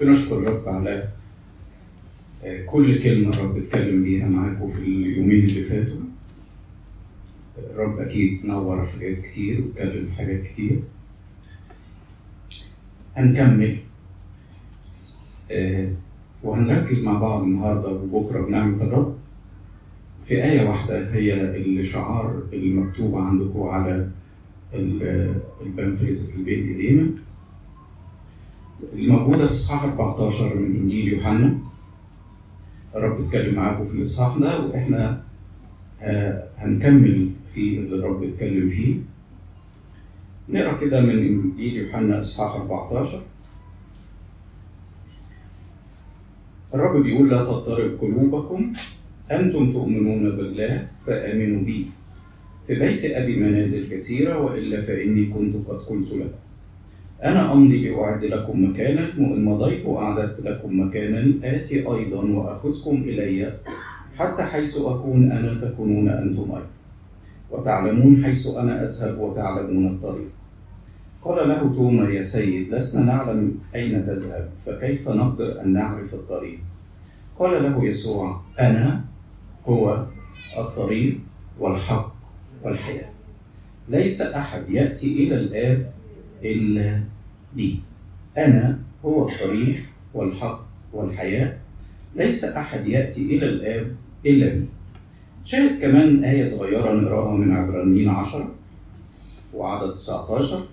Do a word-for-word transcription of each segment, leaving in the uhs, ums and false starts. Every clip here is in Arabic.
بنشكر الرب على كل كلمة الرب اتكلم بيها معاكم في اليومين اللي فاتوا. الرب أكيد نور حاجات كتير واتكلم في حاجات كتير. هنكمل وهنركز مع بعض النهاردة وبكرة بنعمة الرب في آية واحدة، هي الشعار المكتوب عندكم على البنفلت في بين إيدينا، الموجودة في إصحاح أربعة عشر من إنجيل يوحنا. الرب اتكلم معاكم في الإصحاح ده، وإحنا هنكمل في اللي الرب اتكلم فيه. نقرأ كده من إنجيل يوحنا إصحاح أربعة عشر. الرب بيقول: لا تضطرب قلوبكم، أنتم تؤمنون بالله فآمنوا بي، في بيت أبي منازل كثيرة، وإلا فإني كنت قد قلت لكم. أنا أمضي لأعد لكم مكانا، وإن مضيت وأعددت لكم مكانا آتي أيضا وأخذكم إلي، حتى حيث أكون أنا تكونون أنتم أيضا، وتعلمون حيث أنا أذهب وتعلمون الطريق. قال له توما: يا سيد، لسنا نعلم أين تذهب، فكيف نقدر أن نعرف الطريق؟ قال له يسوع: أنا هو الطريق والحق والحياة، ليس أحد يأتي إلى الآب إلا بي. أنا هو الطريق والحق والحياة، ليس أحد يأتي إلى الآب إلا بي. شاهد كمان آية صغيرة نقراها من عبرانيين عشرة وعدد تسعة عشر.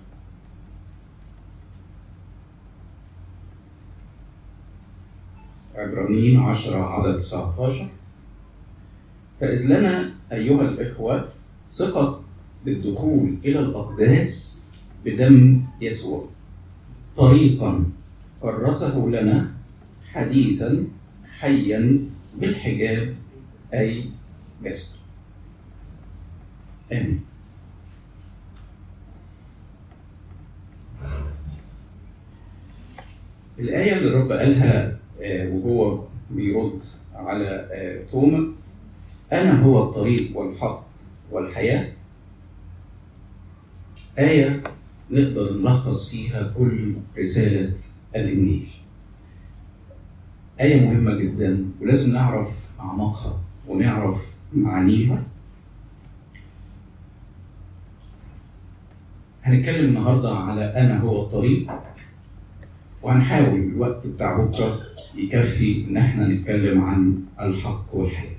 عبرانيين عشرة عدد تسعة عشر: فإذ لنا أيها الإخوة ثقة بالدخول إلى الأقداس بدم يسوع، طريقا كرسه لنا حديثا حيا بالحجاب، أي جسد. آمين. الآية اللي الرب قالها وهو بيرد على توما: أنا هو الطريق والحق والحياة، آية نقدر نلخص فيها كل رسالة الإنجيل. آية مهمة جدا ولازم نعرف أعماقها ونعرف معانيها. هنتكلم النهاردة على أنا هو الطريق، وهنحاول الوقت بتاع بكرة يكفي إن احنا نتكلم عن الحق والحياة.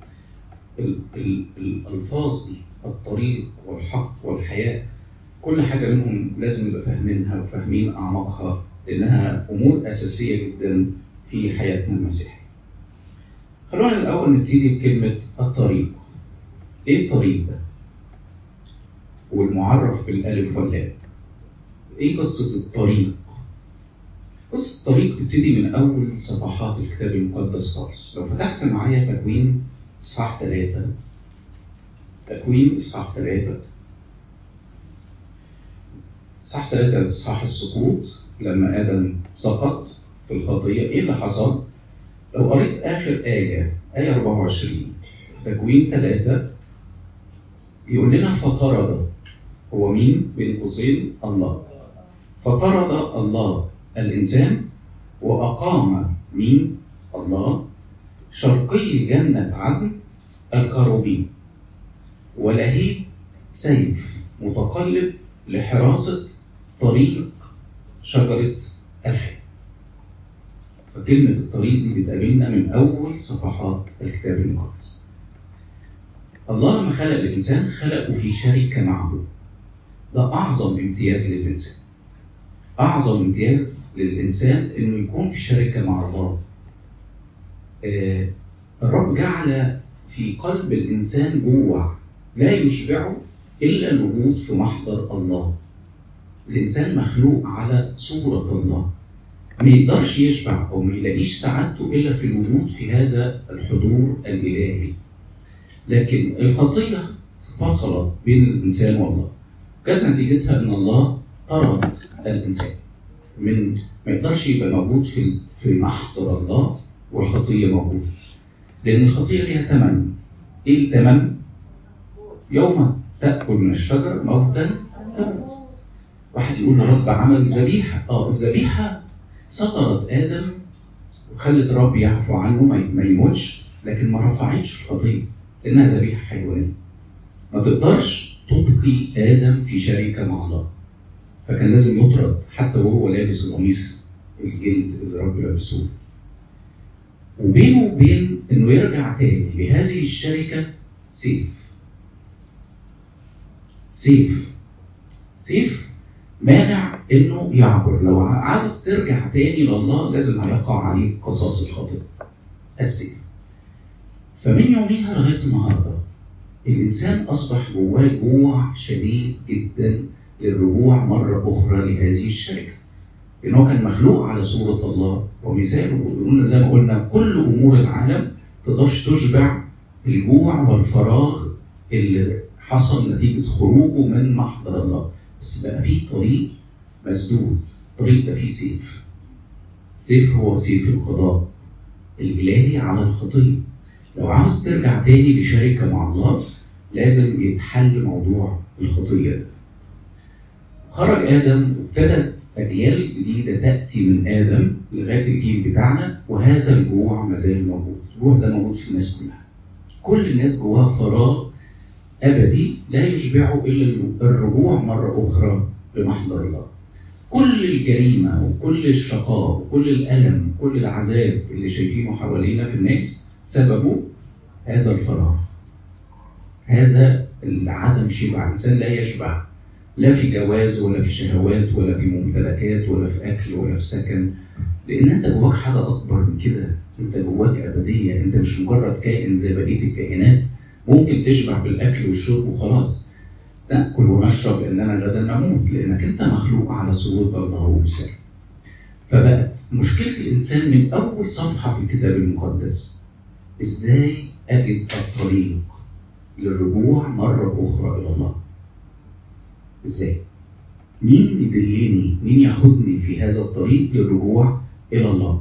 الألفاظ دي، الطريق والحق والحياة، كل حاجة منهم لازم نبقى فاهمينها وفاهمين أعماقها، لأنها أمور أساسية جدا في حياتنا المسيحية. خلونا الأول نبتدي بكلمة الطريق. إيه الطريق ده؟ والمعرف بالألف واللام. إيه قصة الطريق؟ قصة الطريق تبتدي من أول صفحات الكتاب المقدس خالص. لو فتحت معايا تكوين إصحاح ثلاثة، تكوين إصحاح ثلاثة إصحاح ثلاثة إصحاح السقوط، لما آدم سقط في الخطية، إيه اللي حصل؟ لو قريت آخر آية، آية أربعة وعشرين في تكوين ثلاثة، يقول لنا فطرد. هو مين؟ بين قوسين الله. فطرد الله الإنسان وأقام مين؟ الله شرقي جنة عدن الكروبين، ولهيب سيف متقلب لحراسة طريق شجرة الحياة. فكلمة الطريق دي بتقابلنا من أول صفحات الكتاب المقدس. الله لما خلق الإنسان خلقه في شركة معه. ده أعظم امتياز للإنسان. أعظم امتياز للإنسان إنه يكون في شركة مع الله. آه الرب جعل في قلب الإنسان جوع لا يشبعه إلا الوجود في محضر الله. الإنسان مخلوق على صورة الله، ما يقدرش يشبع أو ما يلاقيش سعادته إلا في الوجود في هذا الحضور الإلهي. لكن الخطية فصلت بين الإنسان والله، كانت نتيجتها إن الله طرد الإنسان من ما يقدرش يبقى موجود في في محضر الله، والخطية موجودة. لأن الخطية ليها ثمن. إيه الثمن؟ يوم تأكل من الشجر موتا تموت. واحد يقول له رب عمل ذبيحة. آه الذبيحة سطرت آدم وخلت رب يعفو عنه ما يموتش، لكن ما رفعتش الخطية لأنها ذبيحة حيوانية. ما تقدرش تبقي آدم في شركة مع الله، فكان لازم يطرد حتى وهو لابس القميص الجلد اللي رب لابسه. وبينه وبين انه يرجع تاني لهذه الشركة سيف سيف سيف مانع انه يعبر. لو عاوز ترجع تاني لله لازم هيقع عليك قصاص الخطية، السيف. فمن يوميها لغاية النهاردة الإنسان أصبح جواه جوع شديد جدا للرجوع مرة أخرى لهذه الشركة، لأنه كان مخلوق على صورة الله ومثاله. وقلنا زي ما قلنا كل أمور العالم تقدرش تشبع الجوع والفراغ اللي حصل نتيجة خروجه من محضر الله، بس بقى فيه طريق مسدود. الطريق ده فيه سيف. سيف هو سيف القضاء الإلهي على الخطية. لو عاوز ترجع تاني لشركة مع الله لازم يتحل موضوع الخطية ده. خرج آدم وابتدت أجيال جديدة تأتي من آدم لغاية الجيل بتاعنا، وهذا الجوع مازال موجود. الجوع ده موجود في الناس كلها. كل الناس جواها فراغ أبدي لا يشبعه إلا الرجوع مرة أخرى لمحضر الله. كل الجريمة وكل الشقاء وكل الألم وكل العذاب اللي شايفينه حوالينا في الناس سببه هذا الفراغ، هذا العدم شبع. الإنسان لا يشبع لا في جواز ولا في شهوات ولا في ممتلكات ولا في أكل ولا في سكن، لأن أنت جواك حاجة أكبر من كده. أنت جواك أبدية. أنت مش مجرد كائن زي بقية الكائنات ممكن تشبع بالأكل والشرب وخلاص، نأكل ونشرب لأننا غدا نموت، لأنك أنت مخلوق على صورة الله ومثاله. فبقت مشكلة الإنسان من أول صفحة في الكتاب المقدس إزاي أجد الطريق للرجوع مرة أخرى إلى الله. إزاي؟ مين يدلني؟ مين ياخدني في هذا الطريق للرجوع إلى الله؟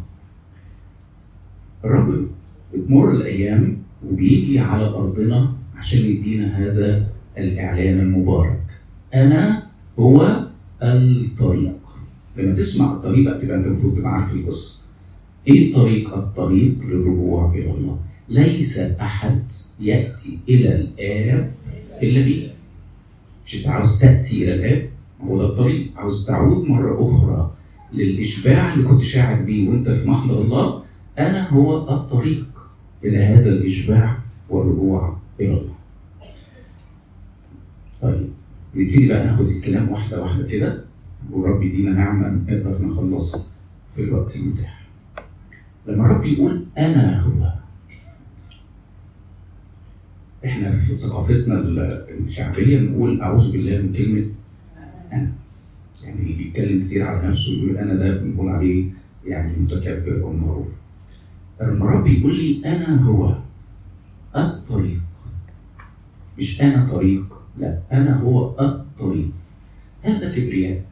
الرب بتمر الأيام وبيجي على أرضنا عشان يدينا هذا الإعلان المبارك: أنا هو الطريق. لما تسمع الطريق بقى تبقى أنت المفروض تبقى عارف القصة. إيه الطريق؟ الطريق للرجوع إلى الله. ليس أحد يأتي إلى الآب إلا بي. مش أنت عاوز تأتي إلى الآب؟ هو ده الطريق. عاوز تعود مرة أخرى للإشباع اللي كنت شاعر بيه وأنت في محضر الله؟ أنا هو الطريق إلى هذا الإشباع والرجوع إلى الله. طيب نبتدي بقى ناخد الكلام واحدة واحدة كده، والرب يدينا نعمة نقدر نخلص في الوقت المتاح. لما الرب يقول أنا هو، إحنا في ثقافتنا الشعبية نقول أعوذ بالله من كلمة أنا. يعني اللي بيتكلم كتير على نفسه يقول أنا، ده بنقول عليه يعني متكبر أو مغرور. لما الرب يقول لي أنا هو الطريق، مش أنا طريق، لا، أنا هو الطريق، هل ده كبرياء؟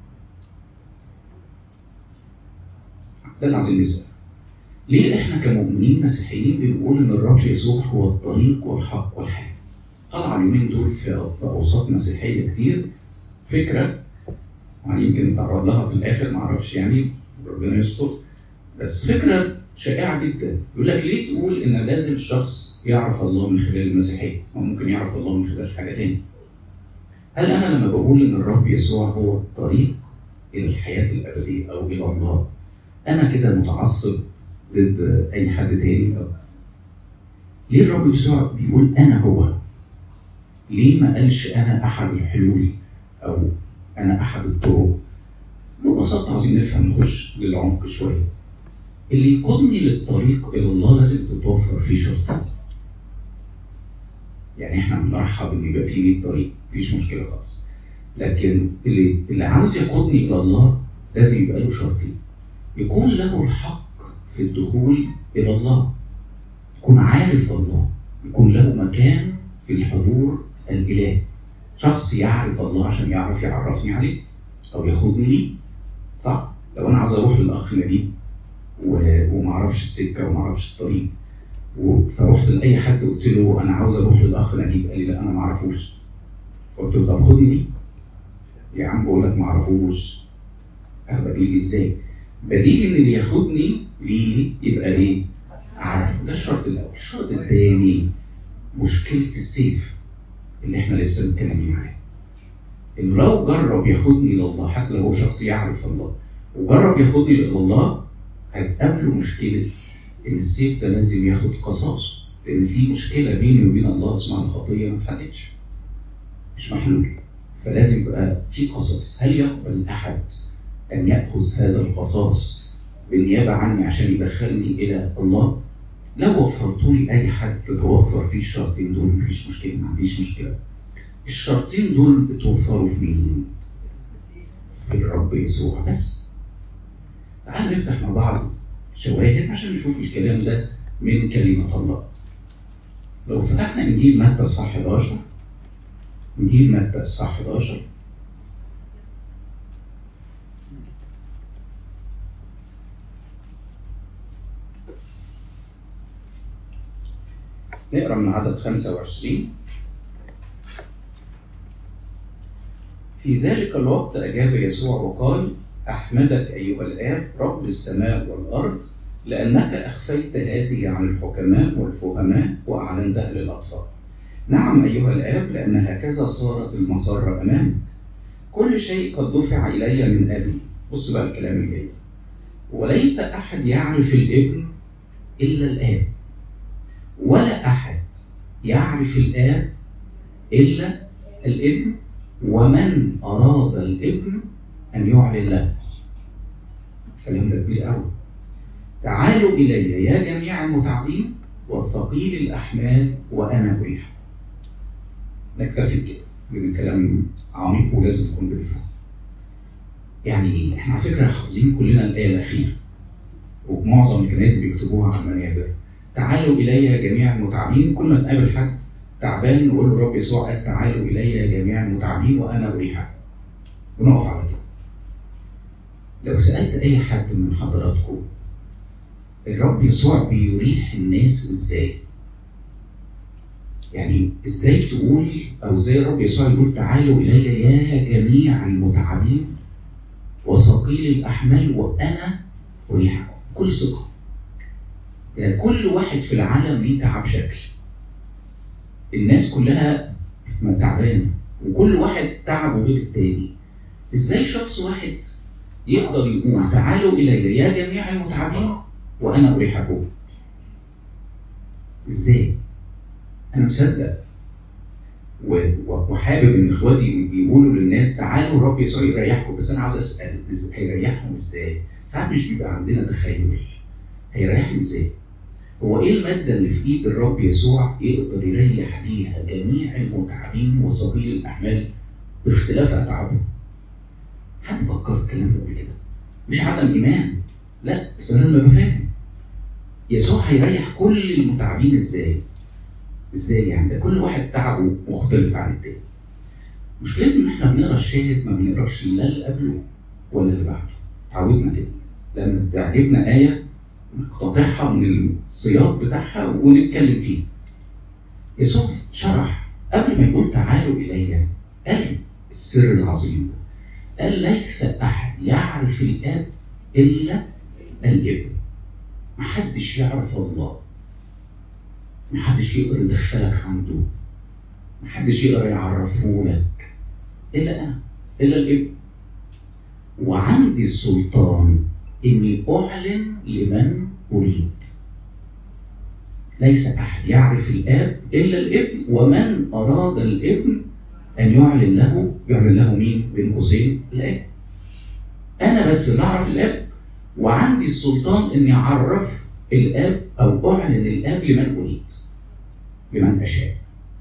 ده اللي عايزين نسأل. ليه إحنا كمؤمنين مسيحيين بنقول إن الرب يسوع هو الطريق والحق والحياة؟ طلع اليومين دول في أوساط مسيحية كتير فكرة، يعني يمكن نتعرض لها في الآخر معرفش، يعني ربنا يستر، بس فكرة شائعة جدا. يقول لك ليه تقول إن لازم الشخص يعرف الله من خلال المسيحية؟ أو ممكن يعرف الله من خلال حاجة تانية. هل أنا لما بقول إن الرب يسوع هو الطريق إلى الحياة الأبدية أو إلى الله أنا كده متعصب ضد أي حد تاني؟ أو ليه الرب يسوع بيقول أنا هو؟ ليه ما قالش أنا أحد الحلول أو أنا أحد الطرق؟ ببساطة عايزين نفهم، نخش للعمق شوية. اللي يقودني للطريق إلى الله لازم تتوفر فيه شرطين. يعني إحنا بنرحب إن يبقى فيه مية طريق، مفيش مشكلة خالص، لكن اللي اللي عاوز يقودني إلى الله لازم يبقى له شرطين: يكون له الحق في الدخول إلى الله، يكون عارف الله، يكون له مكان في الحضور الإلهي. شخص يعرف الله عشان يعرف يعرفني عليه أو ياخدني ليه، صح؟ لو أنا عاوز أروح للأخ نجيب ومعرفش السكة ومعرفش الطريق، فروحت لأي حد قلت له أنا عاوز أروح للأخ نجيب، قال لي لا أنا معرفوش. قلت له طب خدني ليه؟ يا عم بقول لك معرفوش، أخدك ليه إزاي؟ بديل ان اللي ياخدني ليه يبقى ايه؟ عارف. ده الشرط الاول. الشرط الثاني مشكله السيف اللي احنا لسه متكلمين عليها، انه لو جرب ياخدني لله حتى لو هو شخص يعرف الله وجرب ياخدني لله، هتقابله مشكله ان السيف ده لازم ياخد قصاصه، لان في مشكله بيني وبين الله اسمها الخطيه ما اتحلتش، مش محلول، فلازم يبقى في قصاص. هل يقبل احد ان ياخذ هذا القصاص بالنيابه عني عشان يدخلني الى الله؟ لو وفرتوا لي اي حد تتوفر فيه الشرطين دول مفيش مشكله، ما عنديش مشكله. الشرطين دول بتوفروا في مين؟ في الرب يسوع بس. تعال نفتح مع بعض شواهد عشان نشوف الكلام ده من كلمه الله. لو فتحنا انجيل متى الصح حداشر، انجيل متى الصح حداشر، نقرا من عدد خمسة وعشرين. في ذلك الوقت أجاب يسوع وقال: أحمدك أيها الآب رب السماء والأرض، لأنك أخفيت هذه عن الحكماء والفهماء وأعلنتها للأطفال. نعم أيها الآب، لأن هكذا صارت المسرة أمامك. كل شيء قد دفع إلي من أبي. بص بقى الكلام الجاي: وليس أحد يعرف الابن إلا الآب، ولا أحد يعرف الآب إلا الابن، ومن أراد الابن أن يعلن له. الكلام ده كبير قوي. تعالوا إلي يا جميع المتعبين والثقيل الأحمال وأنا أريحكم. نكتفي كده، لأن الكلام عميق ولازم نكون بنفهم. يعني إيه؟ إحنا على فكرة حافظين كلنا الآية الأخيرة، ومعظم الكنائس بيكتبوها على المنابر: تعالوا إلي يا جميع المتعبين. كل ما تقابل حد تعبان نقول له الرب يسوع قال: تعالوا إلي يا جميع المتعبين وأنا أريحكم. ونقف على كده. لو سألت أي حد من حضراتكم الرب يسوع بيريح الناس إزاي؟ يعني إزاي تقول، أو إزاي الرب يسوع يقول تعالوا إلي يا جميع المتعبين وثقيل الأحمال وأنا أريحكم؟ كل ثقة. يعني كل واحد في العالم ليه تعب شكل. الناس كلها تعبانة وكل واحد تعبه غير التاني. إزاي شخص واحد يقدر يقول تعالوا إلي يا جميع المتعبين وأنا أريحكم؟ إزاي؟ أنا مصدق وحابب إن إخواتي يقولوا للناس تعالوا الرب يسوع يريحكم، بس أنا عاوز أسأل هيريحهم إزاي؟ ساعات مش بيبقى عندنا تخيل. هيريحهم إزاي؟ هو إيه المادة اللي في إيد الرب يسوع يقدر يريح بيها جميع المتعبين وثقيل الأحمال باختلاف أتعابهم؟ حد فكر في الكلام ده قبل كده؟ مش عدم إيمان، لا، بس أنا لازم أبقى فاهم يسوع هيريح كل المتعبين إزاي؟ إزاي يعني؟ ده كل واحد تعبه مختلف عن التاني. مشكلتنا إن إحنا بنقرا الشاهد ما بنقراش لا اللي قبله ولا اللي بعده. تعودنا كده لما تعجبنا آية نقتطعها من السياق بتاعها ونتكلم فيه. يسوع شرح قبل ما يقول تعالوا إلي، قال السر العظيم ده، قال ليس أحد يعرف الآب إلا الابن. محدش يعرف الله، محدش يقدر يدخلك عنده، محدش يقدر يعرفه لك إلا أنا، إلا الابن. وعندي السلطان إني أعلن لمن أريد. ليس أحد يعرف الآب إلا الابن، ومن أراد الابن أن يعلن له. يعلن له مين؟ بين قوسين الآب. أنا بس اللي أعرف الآب، وعندي السلطان إني أعرف الآب أو أعلن الآب لمن أريد، لمن أشاء.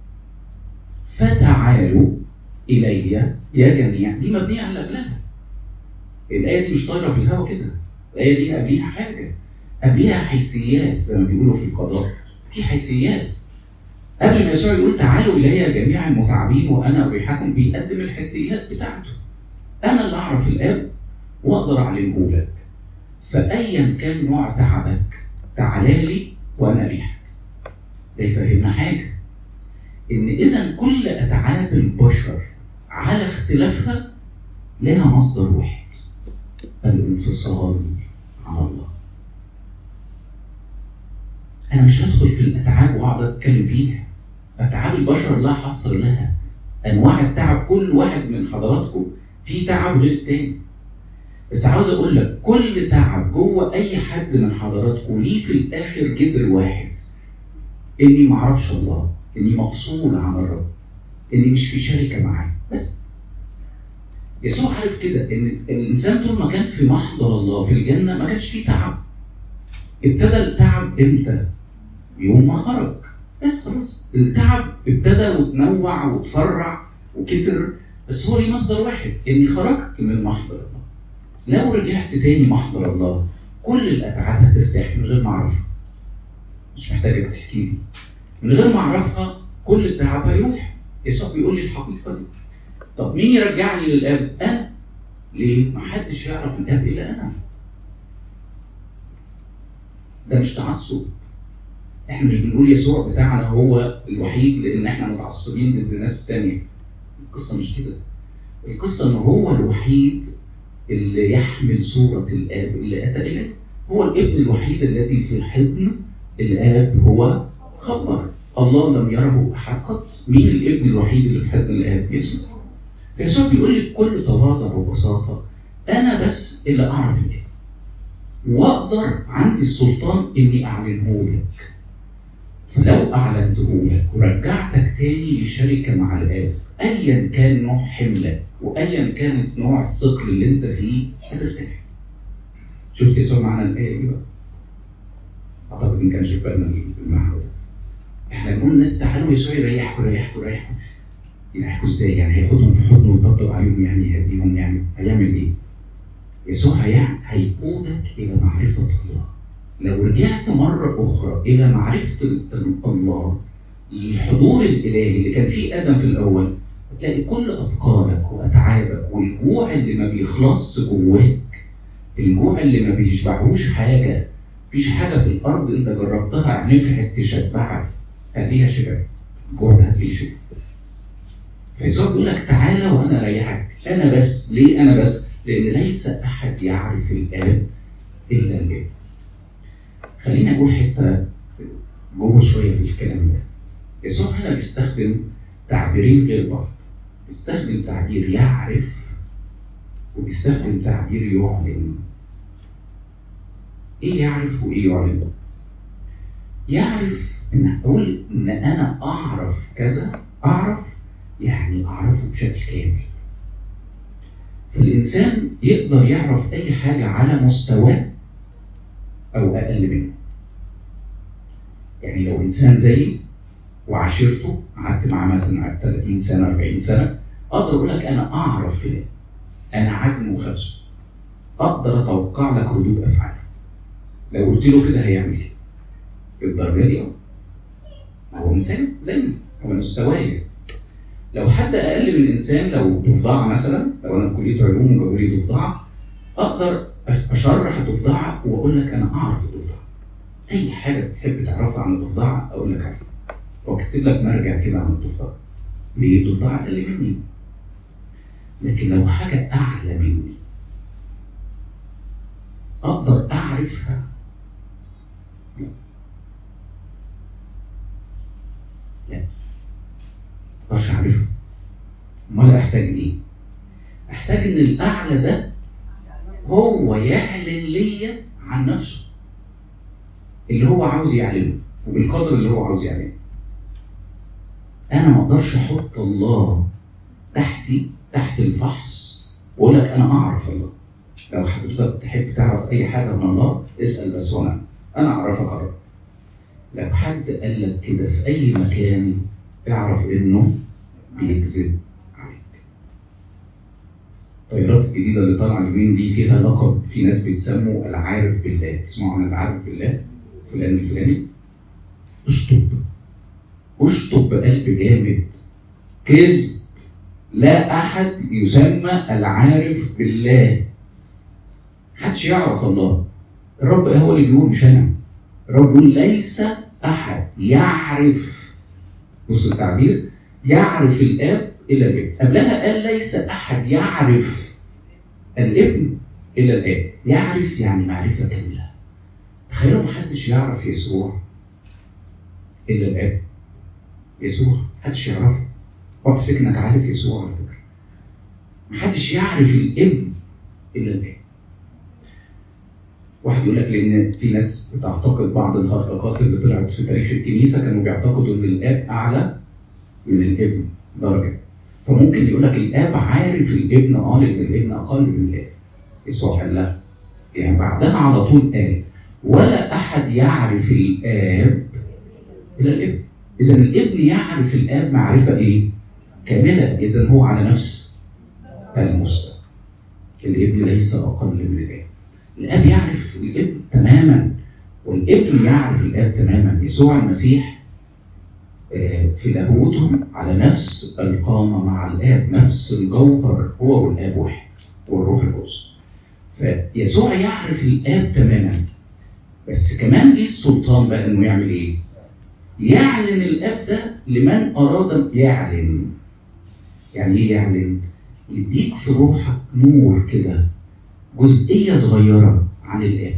فتعالوا إلي يا جميع. دي مبنية على قبلها. الآية دي مش طايرة في الهواء كده. الآية دي قبليها حاجة، قبليها حيثيات زي ما بيقولوا في القضاء. في حيثيات. قبل ما يسوع يقول تعالوا إلي يا جميع المتعبين وأنا أريحكم، بيقدم الحيثيات بتاعته. أنا اللي أعرف الآب وأقدر أعلنه لك، فأيا كان نوع تعبك تعالى لي وأنا أريحك. ده يفهمنا حاجة، إن إذن كل أتعاب البشر على اختلافها لها مصدر واحد: الانفصال انا مش هدخل في الاتعاب واقعد اتكلم فيها. اتعاب البشر لا حصر لها. انواع التعب كل واحد من حضراتكم فيه تعب غير التاني. بس عاوز اقول لك كل تعب جوه اي حد من حضراتكم ليه في الاخر جذر واحد، اني ما اعرفش الله، اني مفصول عن الرب، اني مش في شركه معاه. بس يسوع عارف كده ان الانسان طول ما كان في محضر الله في الجنه ما كانش فيه تعب. ابتدى التعب امتى؟ يوم ما خرج. بس خلاص التعب ابتدى وتنوع وتفرع وكتر، بس هو ليه مصدر واحد، اني خرجت من محضر الله. لو رجعت تاني محضر الله كل الاتعاب هترتاح من غير ما اعرفها. مش محتاجك تحكي لي، من غير ما اعرفها كل التعب هيروح. يسوع بيقول لي الحقيقه دي. طب مين يرجعني للاب؟ انا. ليه؟ محدش يعرف الاب الا انا. ده مش تعصب. احنا مش بنقول يسوع بتاعنا هو الوحيد لان احنا متعصبين ضد الناس التانية. القصه مش كده. القصه ان هو الوحيد اللي يحمل صوره الاب اللي اتى اليه. هو الابن الوحيد الذي في حضن الاب. هو خبر الله لم يره احد قط. مين الابن الوحيد اللي في حضن الاب؟ يسوع. يسوع بيقول لي بكل تواضع وبساطه انا بس اللي اعرف الاب، واقدر عندي السلطان اني اعلنه لك. فلو اعلنته لك ورجعتك تاني لشركه مع الاب، ايا كان نوع حملك وايا كانت نوع الثقل اللي انت فيه هترتاح. شفت يسوع معنى الايه دي بقى؟ اعتقد ان كان شوف بالنا المعنى ده. احنا بنقول الناس تعالوا يسوع يريحكم يريحكم يريحكم. يريحكم ازاي؟ يعني هياخدهم في حضنه ويطبطب عليهم، يعني يهديهم، يعني هيعمل ايه؟ يسوع هيعمل هيقودك الى معرفه الله. لو رجعت مره اخرى الى معرفه الله، الحضور الالهي اللي كان فيه ادم في الاول، هتلاقي كل اثقالك واتعابك والجوع اللي ما بيخلصش جواك، الجوع اللي ما بيشبعوش حاجه. مفيش حاجه في الارض انت جربتها نفعت تشبعك هتلاقيها شبع. الجوع ده هتلاقيه شبع. فيسوع بيقول لك تعالى وانا اريحك. انا بس. ليه انا بس؟ لان ليس احد يعرف الاب الا الاب. خليني اقول حته جوه شويه في الكلام ده. يسوع هنا بيستخدم تعبيرين غير بعض. بيستخدم تعبير يعرف وبيستخدم تعبير يعلن. ايه يعرف وايه يعلن؟ يعرف ان اقول ان انا اعرف كذا. اعرف يعني اعرفه بشكل كامل. فالانسان يقدر يعرف اي حاجه على مستواه او اقل منه. يعني لو انسان زيي وعاشرته قعدت معاه مثلا ثلاثين سنه أربعين سنه، اقدر اقول لك انا اعرف فلان، انا عاجبه وخبزه، اقدر اتوقع لك ردود افعاله. لو قلت له كده هيعمل كده بالدرجه دي. هو انسان زيي، هو مستواي. لو حد اقل من الانسان، لو ضفدعه مثلا، لو انا في كليه علوم وجابوا لي ضفدعه، اقدر اشرح الضفدعه واقول لك انا اعرف الضفدعه. اي حاجه تحب تعرفها عن الضفدعه اقول لك عليها، واكتب لك مرجع كده عن الضفدعه. ليه؟ الضفدعه اقل مني. لكن لو حاجه اعلى مني اقدر اعرفها. لا لا اقدرش اعرفها. امال احتاج ايه؟ احتاج ان الاعلى ده هو يعلن ليا عن نفسه اللي هو عاوز يعلنه وبالقدر اللي هو عاوز يعلنه. انا ما اقدرش احط الله تحتي تحت الفحص واقول لك انا اعرف الله. لو حضرتك تحب تعرف اي حاجه من الله اسال بس، وانا انا اعرفك اقرب. لو حد قال لك كده في اي مكان اعرف انه بيكذب عليك. الطيارات الجديده اللي طالعه اليومين دي فيها لقب، في ناس بيتسموا العارف بالله. تسمعوا عن العارف بالله؟ فلان الفلاني. اشطب اشطب بقلب جامد. كذب. لا احد يسمى العارف بالله. محدش يعرف الله. الرب هو اللي بيقول مش انا. الرب بيقول ليس احد يعرف. بص التعبير، يعرف الاب الا الابن. قبلها قال ليس احد يعرف الابن الا الاب. يعرف يعني معرفه كامله. تخيلوا محدش يعرف يسوع إلا الآب. يسوع محدش يعرفه. اوعى تفتكر إنك عارف يسوع على فكرة. محدش يعرف الابن إلا الآب. واحد يقول لك لأن في ناس بتعتقد بعض الهرطقات اللي طلعت في تاريخ الكنيسة كانوا بيعتقدوا إن الآب أعلى من الابن درجة. فممكن يقول لك الآب عارف الابن اه لأن الابن أقل من الآب. يسوع قال لا، يعني بعدها على طول قال ولا أحد يعرف الآب إلا الابن. إذن الابن يعرف الآب معرفة إيه؟ كاملة. إذن هو على نفس المستوى. الابن ليس أقل من الآب. الآب يعرف الابن تماما والابن يعرف الآب تماما. يسوع المسيح في لاهوته على نفس القامة مع الآب، نفس الجوهر، هو والآب واحد والروح القدس. فيسوع يعرف الآب تماما، بس كمان ليه السلطان بقى إنه يعمل إيه؟ يعلن الآب ده لمن أراد يعلن. يعني إيه يعلن؟ يديك في روحك نور كده، جزئية صغيرة عن الآب.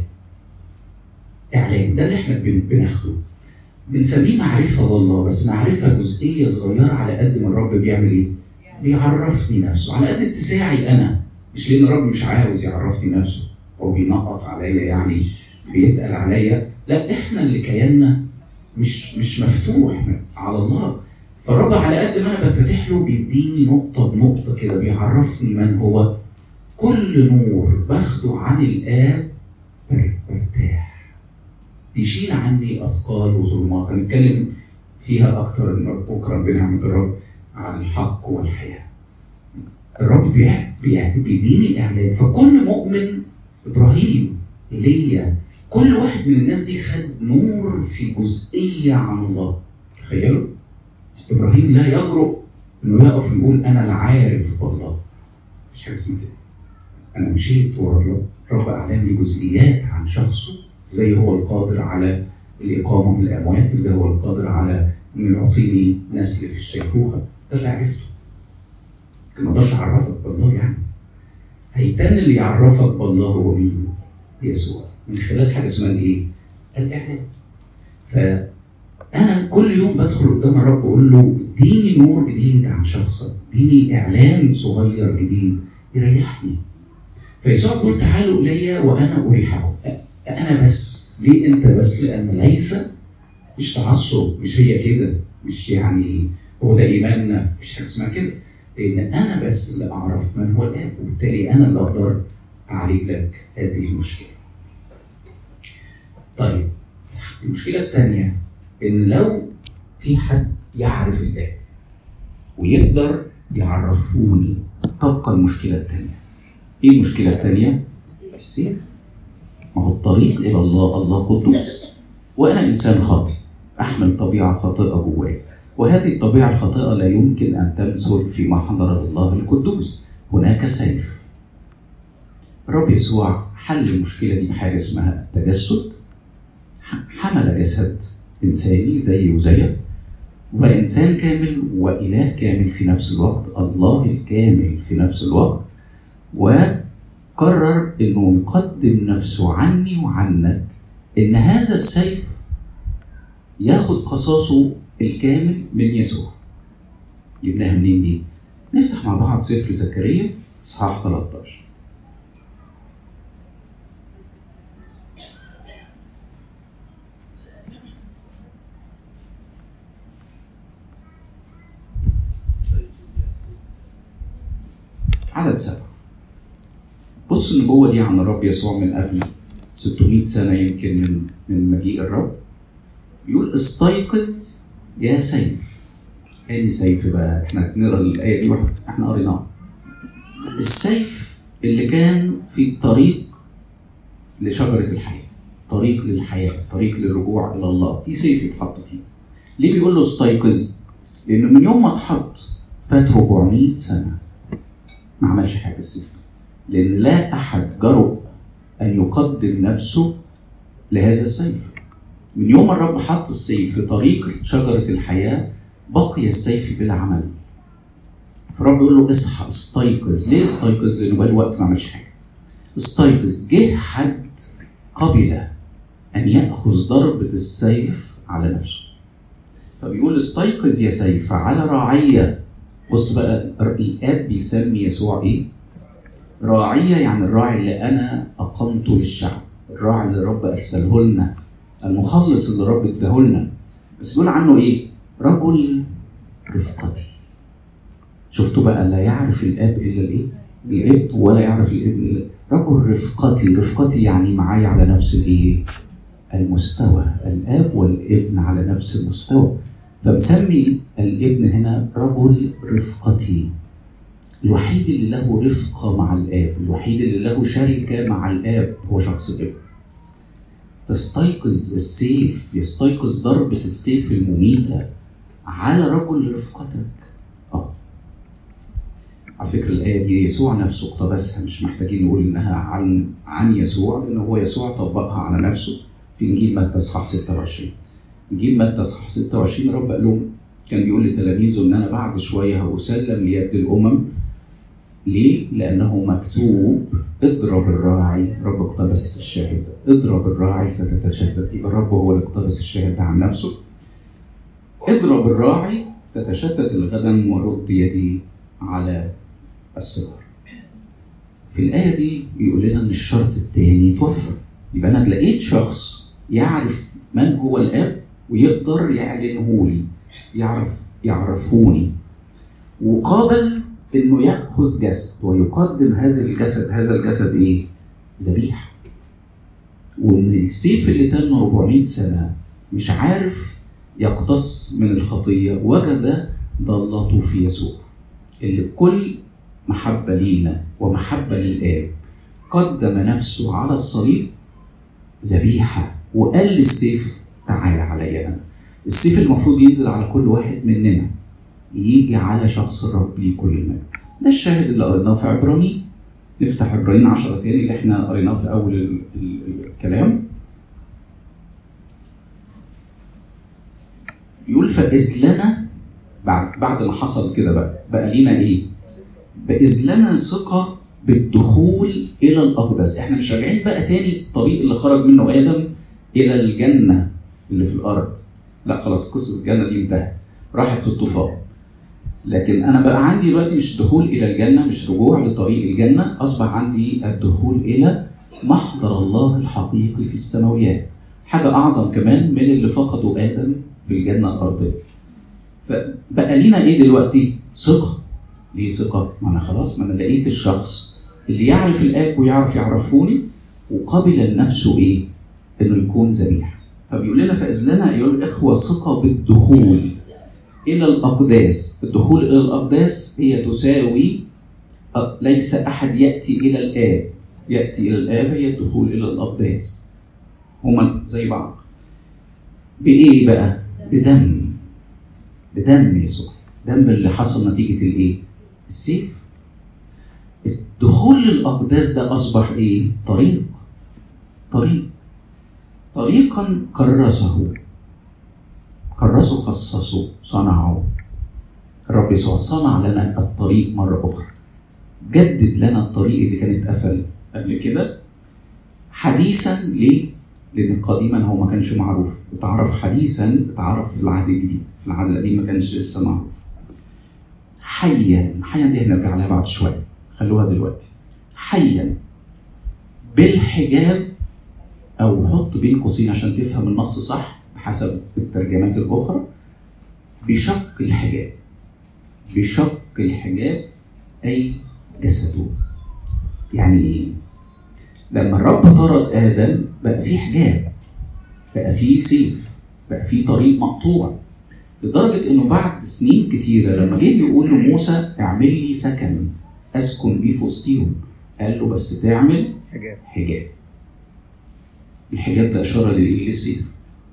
إعلان ده اللي إحنا بناخده، بنسميه معرفة لله، بس معرفة جزئية صغيرة على قد ما الرب بيعمل إيه؟ بيعرفني نفسه على قد اتساعي أنا، مش لأن الرب مش عاوز يعرفني نفسه أو بينقط عليا يعني بيتقل عليا. لا، إحنا اللي كياننا مش مش مفتوح على الله. فالرب على قد ما أنا بفتح له بيديني نقطة بنقطة كده، بيعرفني من هو. كل نور باخده عن الآب برتاح، بيشيل عني أثقال وظلمات. هنتكلم فيها أكتر بكرة بنعمة الرب عن الحق والحياة. الرب بيديني إعلان. فكل مؤمن، إبراهيم، إيليا، كل واحد من الناس دي خد نور في جزئية عن الله. تخيلوا إبراهيم لا يجرؤ إنه يقف يقول أنا العارف بالله، مش حاجة اسمها كده. أنا مشيت ورا الله، رب أعلن لي جزئيات عن شخصه، زي هو القادر على الإقامة من الأموات، زي هو القادر على إنه يعطيني نسل في الشيخوخة. ده اللي عرفته. ما اقدرش أعرفك بالله، يعني هيتن اللي يعرفك بالله هو مين؟ يسوع، من خلال حاجة اسمها الإيه؟ الإعلان. فأنا كل يوم بدخل قدام الرب أقول له اديني نور جديد عن شخصك، اديني إعلان صغير جديد يريحني. فيسوع يقول تعالوا إلي وأنا أريحكم. أنا بس. ليه أنت بس؟ لأن ليس مش تعصب، مش هي كده، مش يعني هو ده إيماننا، مش حاجة اسمها كده. لأن أنا بس اللي أعرف من هو الآب، وبالتالي أنا اللي أقدر أعالج لك هذه المشكلة. طيب المشكلة الثانية إن لو في حد يعرف الآب ويقدر يعرفوني، تبقى المشكلة الثانية. إيه المشكلة الثانية؟ السيف. ما هو الطريق إلى الله، الله قدوس وأنا إنسان خاطئ أحمل طبيعة خاطئة جواي، وهذه الطبيعة الخاطئة لا يمكن أن تنزل في محضر الله القدوس. هناك سيف. الرب يسوع حل المشكلة دي بحاجة اسمها التجسد. حمل جسد إنساني زي وزيك، وإنسان كامل وإله كامل في نفس الوقت، الله الكامل في نفس الوقت، وقرر أنه يقدم نفسه عني وعنك، إن هذا السيف ياخد قصاصه الكامل من يسوع. جبناها منين دي؟ نفتح مع بعض سفر زكريا اصحاح ثلاثة عشر. عدد سبعة. بص النبوة دي عن الرب يسوع من قبل ستمائة سنة يمكن من من مجيء الرب. يقول استيقظ يا سيف. ايه سيف بقى؟ احنا نقرا الآية دي واحد احنا قريناها. السيف اللي كان في الطريق لشجرة الحياة، طريق للحياة، طريق للرجوع إلى الله، في سيف يتحط فيه. ليه بيقول له استيقظ؟ لأنه من يوم ما اتحط فات أربعمائة سنة ما عملش حاجة السيف، لأن لا أحد جرؤ أن يقدم نفسه لهذا السيف. من يوم الرب حط السيف في طريق شجرة الحياة بقي السيف بلا عمل. فالرب يقول له اصحى استيقظ. ليه استيقظ؟ لأنه بقى الوقت ما عملش حاجة. استيقظ. جه حد قبل أن يأخذ ضربة السيف على نفسه. فبيقول استيقظ يا سيف على راعية. بص بقى الآب بيسمي يسوع إيه؟ راعية، يعني الراعي اللي أنا أقمته للشعب، الراعي اللي رب أرسله لنا، المخلص اللي رب اداه لنا. بس بيقول عنه إيه؟ رجل رفقتي. شفتوا بقى لا يعرف الآب إلا الإيه؟ الإب، ولا يعرف الابن إلا رجل رفقتي. رفقتي يعني معايا على نفس الإيه؟ المستوى. الآب والابن على نفس المستوى. فمسمي الابن هنا رجل رفقتي، الوحيد اللي له رفقة مع الآب، الوحيد اللي له شركة مع الآب هو شخص الابن. تستيقظ السيف، يستيقظ ضربة السيف المميتة على رجل رفقتك. آه. على فكرة الآية دي يسوع نفسه اقتبسها، مش محتاجين نقول إنها عن عن يسوع، لأنه هو يسوع طبقها على نفسه في إنجيل متى إصحاح ستة وعشرين. إنجيل متى إصحاح ستة وعشرين رب قال لهم، كان بيقول لتلاميذه إن أنا بعد شوية هأسلم ليد الأمم. ليه؟ لأنه مكتوب اضرب الراعي. رب اقتبس الشاهد، اضرب الراعي فتتشتت. يبقى الرب هو اللي اقتبس الشاهد عن نفسه. اضرب الراعي تتشتت الغنم ورد يدي على الصغار. في الآية دي بيقول لنا إن الشرط الثاني توفر. يبقى أنا لقيت شخص يعرف من هو الآب ويقدر يعلنه لي، يعرف يعرفوني، وقابل إنه يأخذ جسد ويقدم هذا الجسد. هذا الجسد إيه؟ ذبيحة. وإن السيف اللي تم أربعمائة سنة مش عارف يقتص من الخطية، وجد ضلته في يسوع اللي بكل محبة لينا ومحبة للآب قدم نفسه على الصليب ذبيحة، وقال للسيف تعالى عليا أنا. السيف المفروض ينزل على كل واحد مننا، يجي على شخص الرب ليه كل المجد. ده الشاهد اللي قريناه في عبراني. نفتح عبرانيين عشرة تاني اللي احنا قريناه في أول ال ال الكلام. يقول فإذ لنا، بعد, بعد ما حصل كده بقى بقى لينا إيه؟ بإذ لنا ثقة بالدخول إلى الأقداس. احنا مش راجعين بقى تاني الطريق اللي خرج منه آدم إلى الجنة اللي في الأرض. لا خلاص، قصة الجنة دي انتهت، راحت في الطوفان. لكن أنا بقى عندي دلوقتي مش دخول إلى الجنة، مش رجوع لطريق الجنة، أصبح عندي الدخول إلى محضر الله الحقيقي في السماويات. حاجة أعظم كمان من اللي فقدوا آدم في الجنة الأرضية. فبقى لينا إيه دلوقتي؟ ثقة. ليه ثقة؟ ما أنا خلاص، ما أنا لقيت الشخص اللي يعرف الآب ويعرف يعرفوني، وقبل لنفسه إيه؟ إنه يكون ذبيحة. فبيقول لنا فإذ لنا أيها الإخوة ثقة بالدخول إلى الأقداس. الدخول إلى الأقداس هي تساوي ليس أحد يأتي إلى الآب، يأتي إلى الآب هي الدخول إلى الأقداس. هما زي بعض. بإيه بقى؟ بدم، بدم يسوع، دم اللي حصل نتيجة الإيه؟ السيف. الدخول للأقداس ده أصبح إيه؟ طريق، طريق طريقا كرسه كرسه خصصه صنعه. الرب يسوع صنع لنا الطريق مرة أخرى، جدد لنا الطريق اللي كان اتقفل قبل كده حديثا. ليه؟ لأن قديما هو ما كانش معروف، اتعرف حديثا، اتعرف في العهد الجديد. في العهد القديم ما كانش لسه معروف. حيا، حيا دي هنرجع لها بعد شوية، خلوها دلوقتي. حيا بالحجاب، أو حط بين قوسين عشان تفهم النص صح بحسب الترجمات الأخرى، بشق الحجاب. بشق الحجاب أي جسده. يعني إيه؟ لما الرب طرد آدم بقى فيه حجاب، بقى فيه سيف، بقى فيه طريق مقطوع، لدرجة إنه بعد سنين كتيرة لما جه يقول لموسى اعمل لي سكن أسكن بيه في وسطيهم، قال له بس تعمل حجاب. حجاب. الحجاب ده إشارة للإيه؟ للسيف.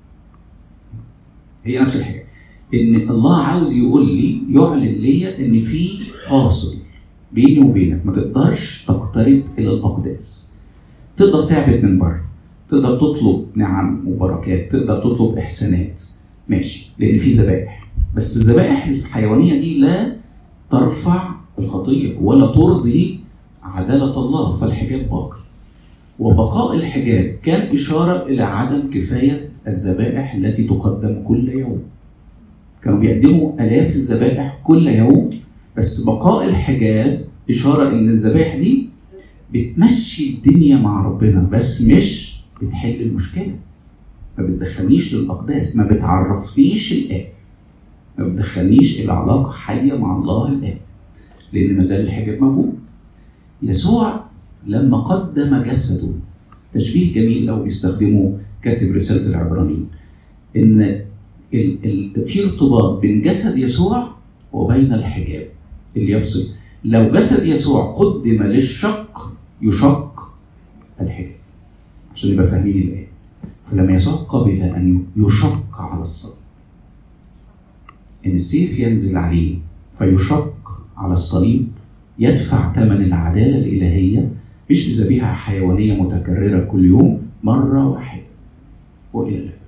هي نفس الحاجة، إن الله عاوز يقول لي، يعلن لي إن في فاصل بيني وبينك، ما تقدرش تقترب إلى الأقداس. تقدر تعبد من بره، تقدر تطلب نعم وبركات، تقدر تطلب إحسانات، ماشي، لأن في ذبائح. بس الذبائح الحيوانية دي لا ترفع الخطية ولا ترضي عدالة الله، فالحجاب باقي. وبقاء الحجاب كان إشارة إلى عدم كفاية الذبائح التي تقدم كل يوم. كانوا بيقدموا آلاف الذبائح كل يوم، بس بقاء الحجاب إشارة إن الذبائح دي بتمشي الدنيا مع ربنا، بس مش بتحل المشكلة. ما بتدخلنيش للأقداس، ما بتعرفنيش الآب، ما بتدخلنيش إلى علاقة حية مع الله الآب، لأن ما زال الحجاب موجود. يسوع لما قدم جسده، تشبيه جميل أو بيستخدمه كاتب رسالة العبرانيين، إن ال ال في ارتباط بين جسد يسوع وبين الحجاب اللي يفصل. لو جسد يسوع قدم للشق يشق الحجاب، عشان يبقى فاهمين الآية. فلما يسوع قبل أن يشق على الصليب، إن السيف ينزل عليه فيشق على الصليب، يدفع ثمن العدالة الإلهية، مش بذبيحة حيوانية متكررة كل يوم، مرة واحدة وإلى الأبد.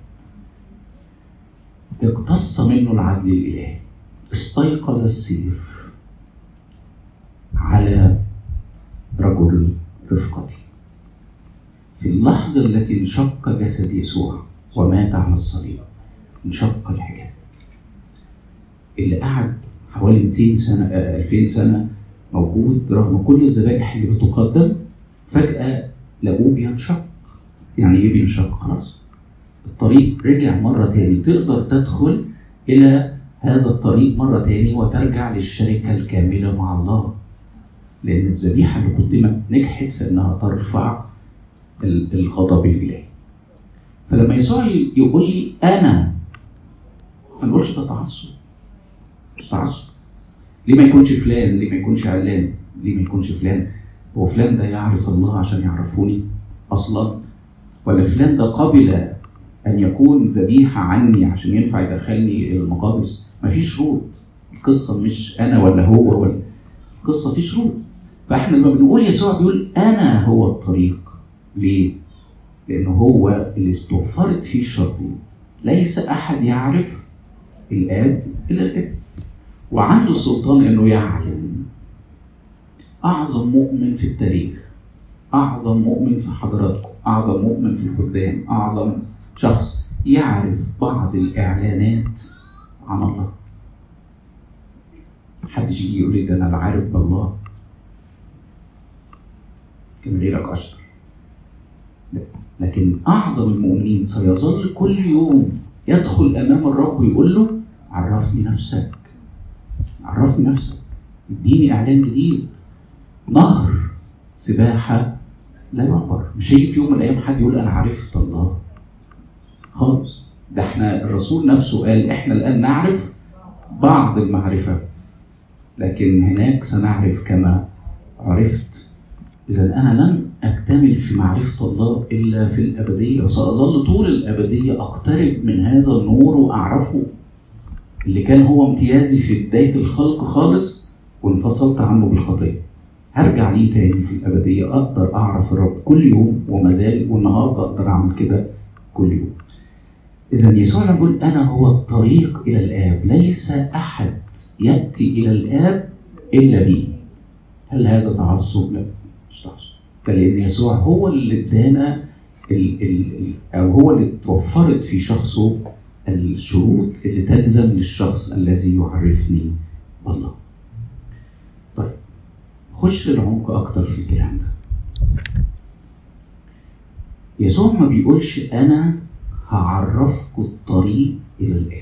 اقتص منه العدل الإلهي، استيقظ السيف على رجل رفقتي. في اللحظة التي انشق جسد يسوع ومات على الصليب، انشق الحجاب. اللي قعد حوالي مئتين سنة ألفين سنة موجود رغم كل الذبائح اللي بتقدم، فجأة لقوه بينشق. يعني ايه بينشق؟ خلاص الطريق رجع مرة تاني، تقدر تدخل إلى هذا الطريق مرة تاني وترجع للشركة الكاملة مع الله، لأن الذبيحة اللي قدمت نجحت في أنها ترفع الغضب الإلهي. فلما يسوع يقول لي أنا، ما نقولش ده تعصب، مش تعصب. ليه ما يكونش فلان؟ ليه ما يكونش علان؟ ليه ما يكونش فلان؟ هو فلان ده يعرف الله عشان يعرفوني أصلا؟ ولا فلان ده قبل أن يكون ذبيحة عني عشان ينفع يدخلني إلى المقادس؟ ما في شروط. القصة مش أنا ولا هو، ولا القصة في شروط. فإحنا لما بنقول يسوع بيقول أنا هو الطريق، ليه؟ لأنه هو اللي استوفرت فيه الشرطين. ليس أحد يعرف الآب إلا الابن، وعنده السلطان أنه يعلم. أعظم مؤمن في التاريخ، أعظم مؤمن في حضراتكم، أعظم مؤمن في الخدام، أعظم شخص يعرف بعض الإعلانات عن الله. حدش يجي يقول لي ده أنا العارف بالله، كان غيرك أشطر. لكن أعظم المؤمنين سيظل كل يوم يدخل أمام الرب ويقول له عرفني نفسك، عرفني نفسك، اديني إعلان جديد. نهر سباحة لا يعبر. مش هيجي في يوم من الأيام حد يقول أنا عرفت الله خالص. ده احنا الرسول نفسه قال احنا الآن نعرف بعض المعرفة، لكن هناك سنعرف كما عرفت. إذن أنا لن أكتمل في معرفة الله إلا في الأبدية، وسأظل طول الأبدية أقترب من هذا النور وأعرفه، اللي كان هو امتيازي في بداية الخلق خالص وانفصلت عنه بالخطية. هرجع ليه تاني في الأبدية، أقدر أعرف الرب كل يوم، وما زال والنهاردة أقدر أعمل كده كل يوم. إذن يسوع يقول أنا هو الطريق إلى الآب، ليس أحد يأتي إلى الآب إلا بي. هل هذا تعصب؟ لا، مش تعصب. فلأن يسوع هو اللي ادانا ال ال أو هو اللي توفرت في شخصه الشروط اللي تلزم للشخص الذي يعرفني بالله. طيب خش العمق أكتر في الكلام ده. يسوع ما بيقولش أنا هعرفكم الطريق إلى الآب.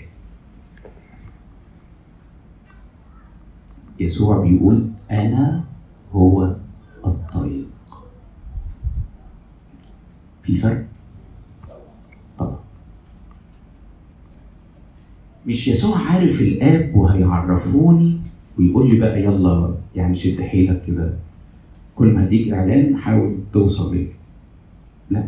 يسوع بيقول أنا هو الطريق. في فرق طبعا. مش يسوع عارف الآب وهيعرفوني ويقول لي بقى يلا يعني شد حيلك كده، كل ما هديك إعلان حاول توصل ليه. لا،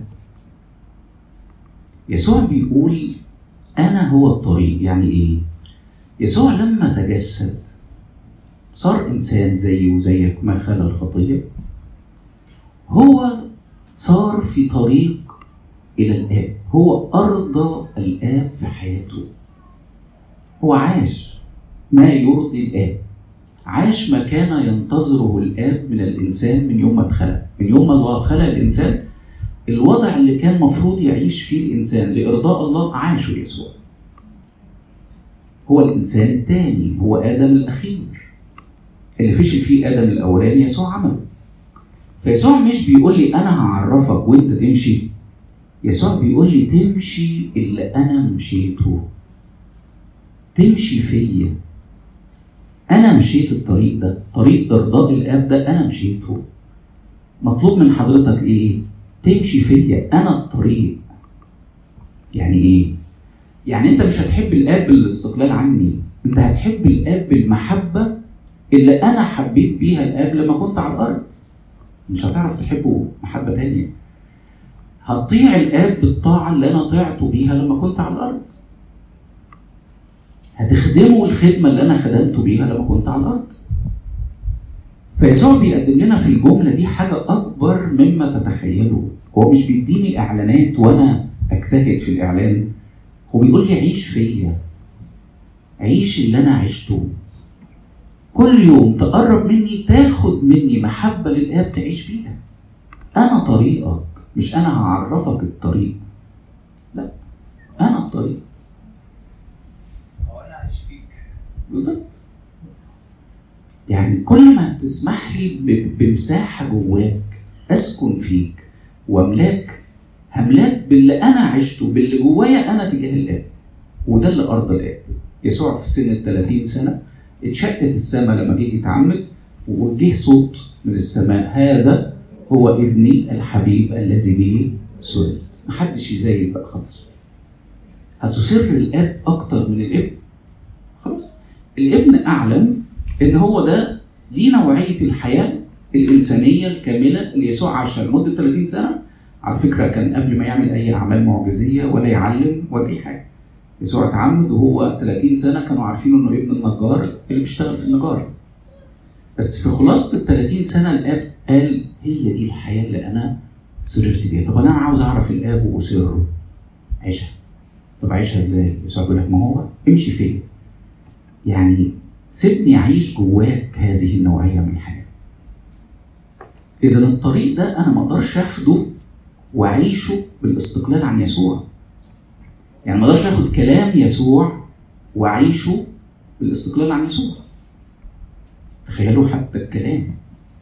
يسوع بيقول أنا هو الطريق. يعني إيه؟ يسوع لما تجسد صار إنسان زي وزيك ما خلا الخطية، هو صار في طريق إلى الآب. هو أرضى الآب في حياته، هو عاش ما يرضي الآب، عاش ما كان ينتظره الآب من الإنسان من يوم ما اتخلق. من يوم ما الله خلق الإنسان، الوضع اللي كان مفروض يعيش فيه الإنسان لإرضاء الله عاشه يسوع. هو الإنسان الثاني، هو آدم الأخير اللي فشل فيه آدم الأولاني يسوع عمله. فيسوع مش بيقول لي أنا هعرفك وإنت تمشي، يسوع بيقول لي تمشي اللي أنا مشيته، تمشي فيا. أنا مشيت الطريق ده، طريق إرضاء الآب ده أنا مشيته. مطلوب من حضرتك إيه؟ تمشي فيا، أنا الطريق. يعني إيه؟ يعني أنت مش هتحب الآب بالاستقلال عني، أنت هتحب الآب بالمحبة اللي أنا حبيت بيها الآب لما كنت على الأرض. مش هتعرف تحبه محبة تانية. هتطيع الآب بالطاعة اللي أنا طيعته بيها لما كنت على الأرض. هتخدمه الخدمة اللي أنا خدمته بيها لما كنت على الأرض. فيسوع بيقدم لنا في الجملة دي حاجة أكبر مما تتخيلوا. هو مش بيديني إعلانات وأنا أجتهد في الإعلان، هو بيقول لي عيش فيا، عيش اللي أنا عشته. كل يوم تقرب مني، تاخد مني محبة للآب تعيش بيها. أنا طريقك، مش أنا هعرفك الطريق، لا، أنا الطريق. هو أنا عايش فيك بالظبط. يعني كل ما تسمح لي بمساحة جواك أسكن فيك وأملاك، هملاك باللي أنا عشته، باللي جوايا أنا تجاه الآب. وده اللي أرضى الآب. يسوع في سن الثلاثين سنة اتشقت السماء لما جه يتعمد، وجه صوت من السماء: هذا هو ابني الحبيب الذي به سررت. محدش يزايد بقى خلاص. هتسر الآب أكتر من الابن؟ خلاص. الابن أعلم إن هو ده دي نوعية الحياة الإنسانية الكاملة اللي يسوع عاشها لمدة ثلاثين سنة. على فكرة كان قبل ما يعمل أي أعمال معجزية ولا يعلم ولا أي حاجة. يسوع اتعمد وهو ثلاثين سنة كانوا عارفين إنه ابن النجار اللي بيشتغل في النجار. بس في خلاصة ال ثلاثين سنة الآب قال هي دي الحياة اللي أنا سررت بيها. طب أنا عاوز أعرف الآب وأسره، عيشها. طب عيشها إزاي؟ يسوع بيقول لك ما هو امشي فيا، يعني سيبني أعيش جواك هذه النوعية من الحياة. إذن الطريق ده أنا ما أقدرش أخده وأعيشه بالاستقلال عن يسوع. يعني ما أقدرش أخد كلام يسوع وأعيشه بالاستقلال عن يسوع. تخيلوا حتى الكلام،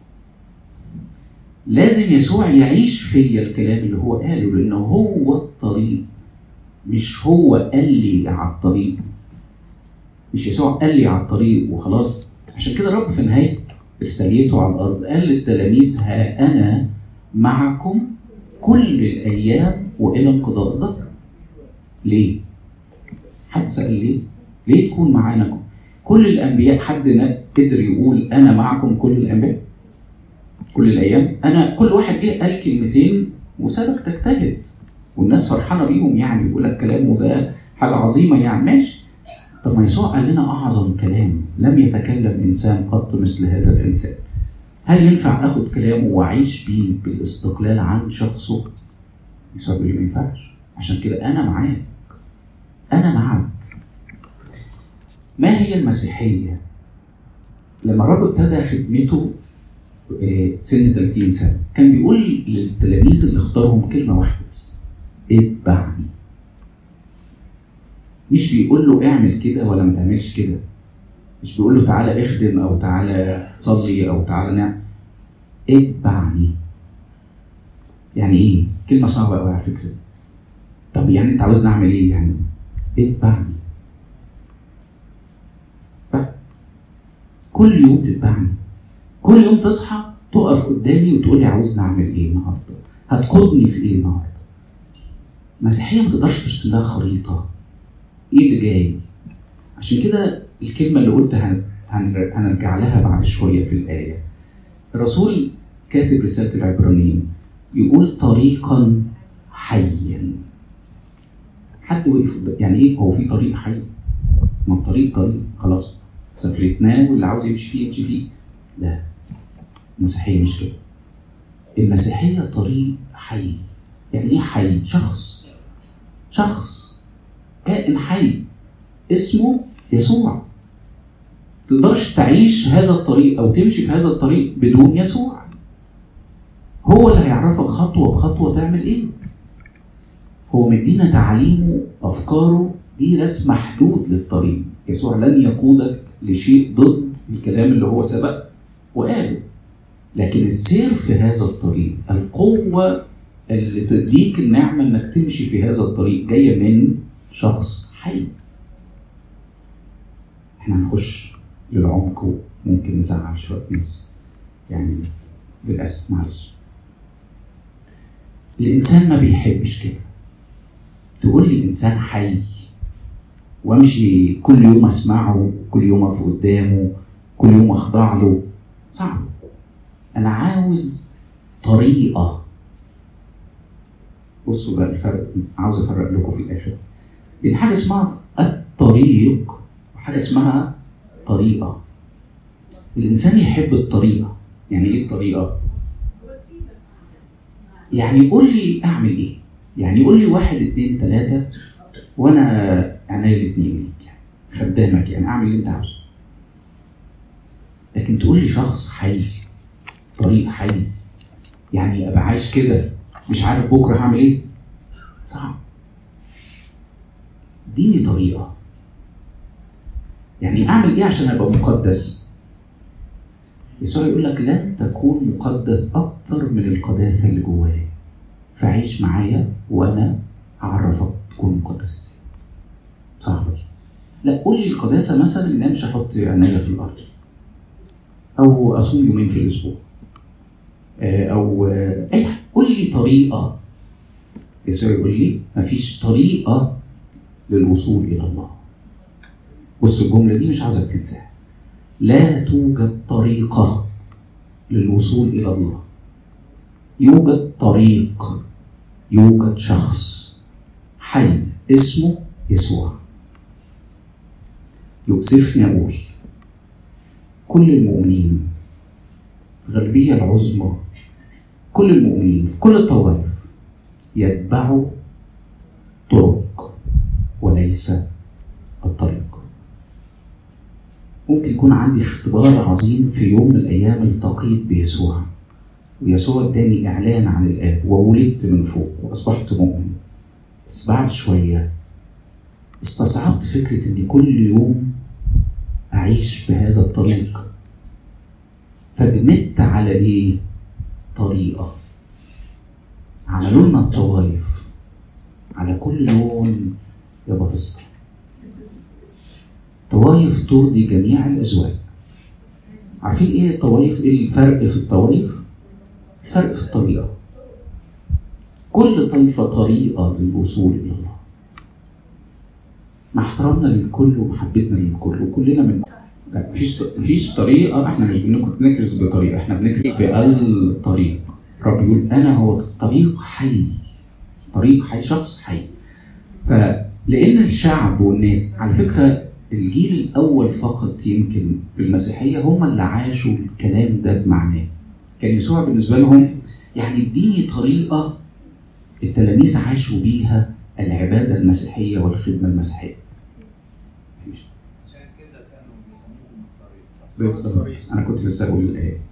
لازم يسوع يعيش فيا الكلام اللي هو قاله، لأنه هو الطريق، مش هو قال لي على الطريق. مش يسوع قال لي على الطريق وخلاص. عشان كده رب في نهاية رسالته على الأرض قال للتلاميذ: ها أنا معكم كل الأيام وإلى انقضاء الدهر. ليه؟ حد سأل ليه؟ ليه تكون معانا كل الأنبياء؟ حد قدر يقول أنا معكم كل الأنبياء كل الأيام؟ أنا كل واحد جه قال كلمتين وسابك تجتهد والناس فرحانة بيهم، يعني يقول لك كلامه ده حاجة عظيمة، يعني ماشي. طب ما يسوع قال لنا أعظم كلام لم يتكلم إنسان قط مثل هذا الإنسان. هل ينفع أخذ كلامه وأعيش بيه بالاستقلال عن شخصه؟ يسوع بيقول ما ينفعش. عشان كده أنا معاك، أنا معك. ما هي المسيحية؟ لما الرب ابتدى خدمته سن ثلاثين سنة كان بيقول للتلاميذ اللي اختارهم كلمة واحدة: اتبعني. مش بيقول له اعمل كده ولا ما تعملش كده، مش بيقول له تعالى اخدم او تعالى صلي او تعالى نعم. اتبعني. يعني ايه؟ كلمة صعبة قوي على فكرة. طب يعني انت عاوزني اعمل ايه يعني؟ اتبعني. بقى. كل يوم تتبعني، كل يوم تصحى تقف قدامي وتقول لي عاوزني اعمل ايه النهارده؟ هتقودني في ايه النهارده؟ مسيحية ما تقدرش ترسم لها خريطة ايه اللي جاي. عشان كده الكلمة اللي قلتها هنرجع لها بعد شوية في الآية. الرسول كاتب رسالة العبرانيين يقول طريقا حيا. حد وقف يعني ايه هو في طريق حي؟ ما الطريق طريق خلاص سافرتناه واللي عاوز يمشي فيه يمشي فيه. لا، المسيحية مش كده. المسيحية طريق حي. يعني ايه حي؟ شخص شخص كائن حي اسمه يسوع. تقدرش تعيش هذا الطريق أو تمشي في هذا الطريق بدون يسوع. هو اللي هيعرفك خطوة بخطوة تعمل إيه. هو مدينا تعليمه، أفكاره، دي رسم محدود للطريق. يسوع لن يقودك لشيء ضد الكلام اللي هو سبق وقاله، لكن السير في هذا الطريق، القوة اللي تديك النعمة انك تمشي في هذا الطريق جاية من شخص حي. احنا هنخش للعمق وممكن نزعل شوية ناس يعني للأسف، معلش. الإنسان ما بيحبش كده. تقول لي إنسان حي وامشي كل يوم اسمعه، كل يوم اقف قدامه، كل يوم اخضع له، صعب. انا عاوز طريقه. بصوا بقى الفرق، عاوز افرق لكم في الاخر بين حاجه اسمها الطريق وحاجه اسمها طريقه. الانسان يحب الطريقه. يعني ايه الطريقه؟ يعني قول لي اعمل ايه، يعني قول لي واحد اتنين تلاته وانا عناية الاتنين ليك، يعني خدامك، يعني اعمل اللي انت عاوزه. لكن تقول لي شخص حي، طريق حي، يعني ابقى عايش كده مش عارف بكره هعمل ايه، صعب. اديني طريقه. يعني اعمل ايه عشان ابقى مقدس؟ يسوع يقول لك لن تكون مقدس اكتر من القداسه اللي جوايا، فعيش معايا وانا هعرفك تكون مقدس ازاي. صعبه دي. لا، قول لي القداسه مثلا ان امشي احط عينيا في الارض، او اصوم يومين في الاسبوع، او اي حاجه. قول لي طريقه. يسوع يقول لي مفيش طريقه للوصول الى الله. بص الجمله دي مش عاوزك تنساها. لا توجد طريقه للوصول الى الله. يوجد طريق، يوجد شخص حي اسمه يسوع. يؤسفني اقول كل المؤمنين، الغالبيه العظمى، كل المؤمنين في كل الطوائف يتبعوا طرق وليس الطريق. ممكن يكون عندي اختبار عظيم في يوم من الايام التقيت بيسوع، ويسوع اداني اعلان عن الاب وولدت من فوق واصبحت مؤمن، بس بعد شويه استصعبت فكره اني كل يوم اعيش بهذا الطريق، فدمت على ايه؟ طريقه. عملوا لنا الطوائف على كل لون يا بطسطة، طوائف ترضي جميع الأذواق. عارفين ايه الطوائف؟ ايه الفرق في الطوائف؟ الفرق في الطريقة. كل طائفة طريقة للوصول إلى الله، مع احترامنا للكل ومحبتنا للكل وكلنا من لا، مفيش مفيش طريقة. احنا مش بنكرز بطريقة، احنا بنكرز بالطريق. رب يقول انا هو الطريق حي، طريق حي، شخص حي. فلأن الشعب والناس، على فكرة الجيل الأول فقط يمكن في المسيحية هم اللي عاشوا الكلام ده بمعناه. كان يسوع بالنسبة لهم يعني اديني طريقة التلاميذ عاشوا بيها العبادة المسيحية والخدمة المسيحية. عشان كده كانوا بيسموهم الطريق. بالظبط، أنا كنت لسه أقول الآية دي.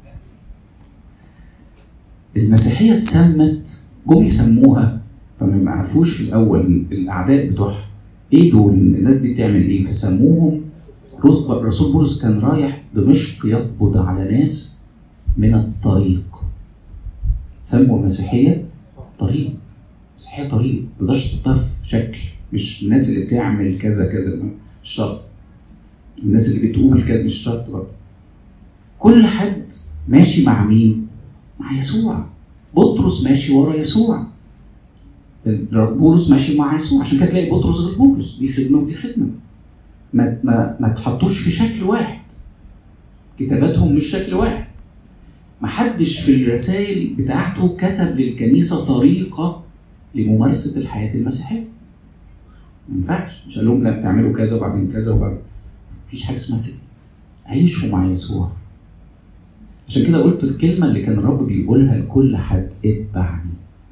المسيحية اتسمت، جم يسموها فما عرفوش في الأول الأعداء بتوعها إيه دول، الناس دي تعمل إيه، فسموهم. رسول بولس كان رايح دمشق يقبض على ناس من الطريق، سموا المسيحية طريق. المسيحية طريق، مقدرش تحطها في شكل، مش الناس اللي بتعمل كذا كذا، مش شرط. الناس اللي بتقول كذا مش شرط برضه. كل حد ماشي مع مين؟ مع يسوع. بطرس ماشي ورا يسوع، بولس ماشي مع يسوع. عشان كده تلاقي بطرس غير بولس، دي خدمة ودي خدمة. ما ما ما تحطوش في شكل واحد، كتاباتهم مش شكل واحد. ما حدش في الرسائل بتاعته كتب للكنيسة طريقة لممارسة الحياة المسيحية. ما ينفعش، مش قال لهم لا تعملوا كذا وبعدين كذا وبعدين. مفيش حاجة اسمها كده. عيشوا مع يسوع. عشان كده قلت الكلمة اللي كان الرب بيقولها لكل حد: اتبعني.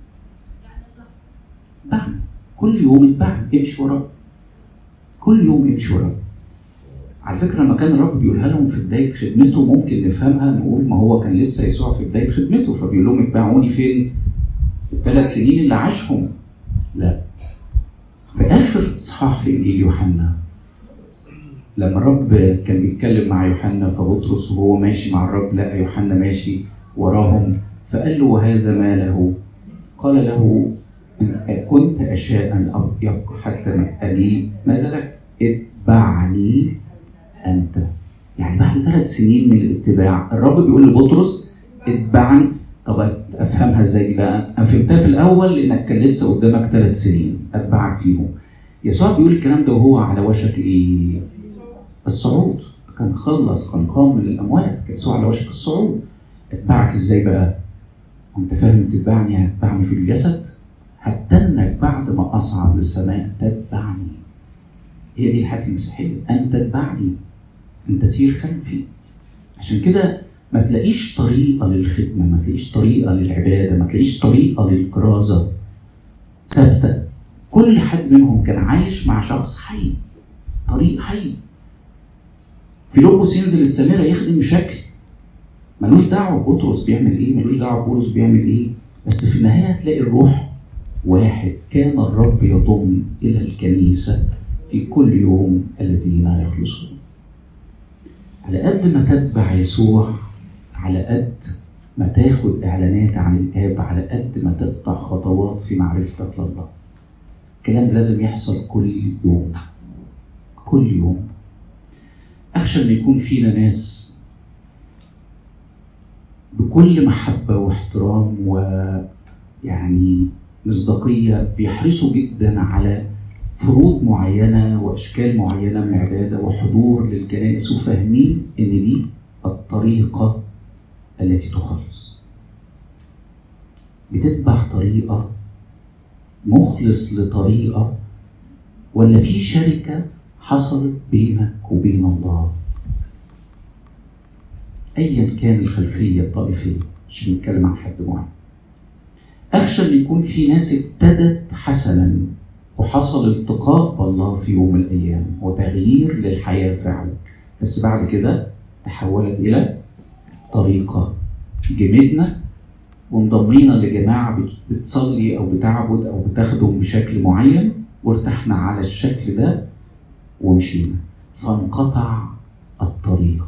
اتبعني كل يوم، اتبعني، امشي وراء كل يوم، امشي وراء. على فكرة لما كان الرب بيقولها لهم في بداية خدمته ممكن نفهمها نقول ما هو كان لسه يسوع في بداية خدمته، فبيقول لهم اتبعوني فين؟ الثلاث سنين اللي عاشهم. لا، في آخر آخر إصحاح في إنجيل يوحنا لما الرب كان بيتكلم مع يوحنا، فبطرس وهو ماشي مع الرب لقى يوحنا ماشي وراهم، فقال له وهذا ما له؟ قال له إن كنت أشاء أن يبقى حتى أجيب، ماذا لك؟ اتبعني أنت. يعني بعد ثلاث سنين من الاتباع الرب بيقول لبطرس اتبعني. طب أفهمها إزاي دي بقى؟ أنا فهمتها في الأول لأنك كان لسه قدامك ثلاث سنين أتبعك فيهم. يسوع بيقول الكلام ده وهو على وشك إيه؟ الصعود. كان خلص، كان قام من الأموات، كان يسوع على وشك الصعود. أتبعك إزاي بقى؟ وأنت فاهم تتبعني؟ يعني تتبعني في الجسد، هتنك بعد ما أصعد للسماء تتبعني. هي دي الحياة المسيحية، أن تتبعني، أن تسير خلفي. عشان كده ما تلاقيش طريقة للخدمة، ما تلاقيش طريقة للعبادة، ما تلاقيش طريقة للكرازة ثابتة. كل حد منهم كان عايش مع شخص حي، طريق حي. فيلبس ينزل السامرة يخدم بشكل ملوش دعوة بطرس بيعمل ايه، ملوش دعوة بولس بيعمل ايه، بس في النهاية هتلاقي الروح واحد. كان الرب يضم إلى الكنيسة في كل يوم الذين يخلصون. على قد ما تتبع يسوع، على قد ما تاخد إعلانات عن الآب، على قد ما تقطع خطوات في معرفتك لله. الكلام ده لازم يحصل كل يوم كل يوم. أخشى أن يكون فينا ناس بكل محبة واحترام ويعني مصداقية بيحرصوا جدا على فروض معينة وأشكال معينة من العبادة وحضور للكنائس، وفاهمين إن دي الطريقة التي تخلص. بتتبع طريقة، مخلص لطريقة، ولا في شركة حصلت بينك وبين الله؟ أيا كان الخلفية الطائفية، مش بنتكلم عن حد معين. أخشى أن يكون في ناس ابتدت حسنا وحصل التقاء بالله في يوم من الأيام وتغيير للحياة فعلا، بس بعد كده تحولت إلى طريقة. جمدنا وانضمينا لجماعة بتصلي أو بتعبد أو بتخدم بشكل معين، وارتحنا على الشكل ده ومشينا، فانقطع الطريق.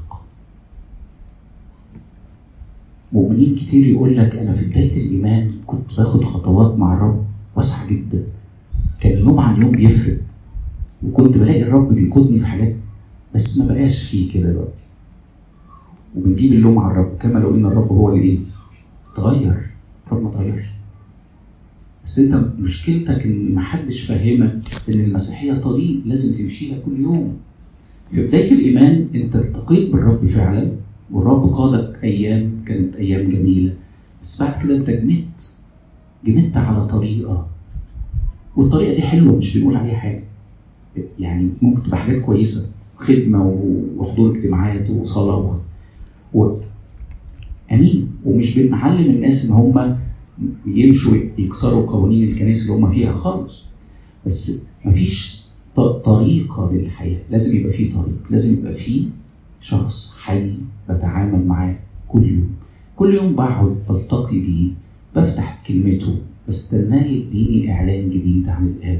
مؤمنين كتير يقول لك أنا في بداية الإيمان كنت باخد خطوات مع الرب واسعة جدا، كان يوم عن يوم بيفرق، وكنت بلاقي الرب بيقودني في حاجات، بس ما بقاش فيه كده دلوقتي. وبنجيب اللوم على الرب كما لو إن الرب هو اللي إيه؟ تغير. الرب ما تغيرش، بس أنت مشكلتك إن محدش فاهمك إن المسيحية طريق لازم تمشيها كل يوم. في بداية الإيمان أنت التقيت بالرب فعلا، والرب قادك أيام كانت أيام جميلة، بس بعد كده أنت جمدت جمدت على طريقة، والطريقة دي حلوة مش بنقول عليها حاجة، يعني ممكن تبقى حاجات كويسة، خدمة وحضور اجتماعات وصلاة و... و... أمين. ومش بنعلم الناس إن هم يمشوا يكسروا قوانين الكنيسة اللي هم فيها خالص، بس مفيش طريقة للحياة. لازم يبقى فيه طريق، لازم يبقى فيه شخص حي بتعامل معاه كل يوم. كل يوم بقعد بلتقي بيه، بفتح كلمته، بستناه يديني إعلان جديد عن الآب.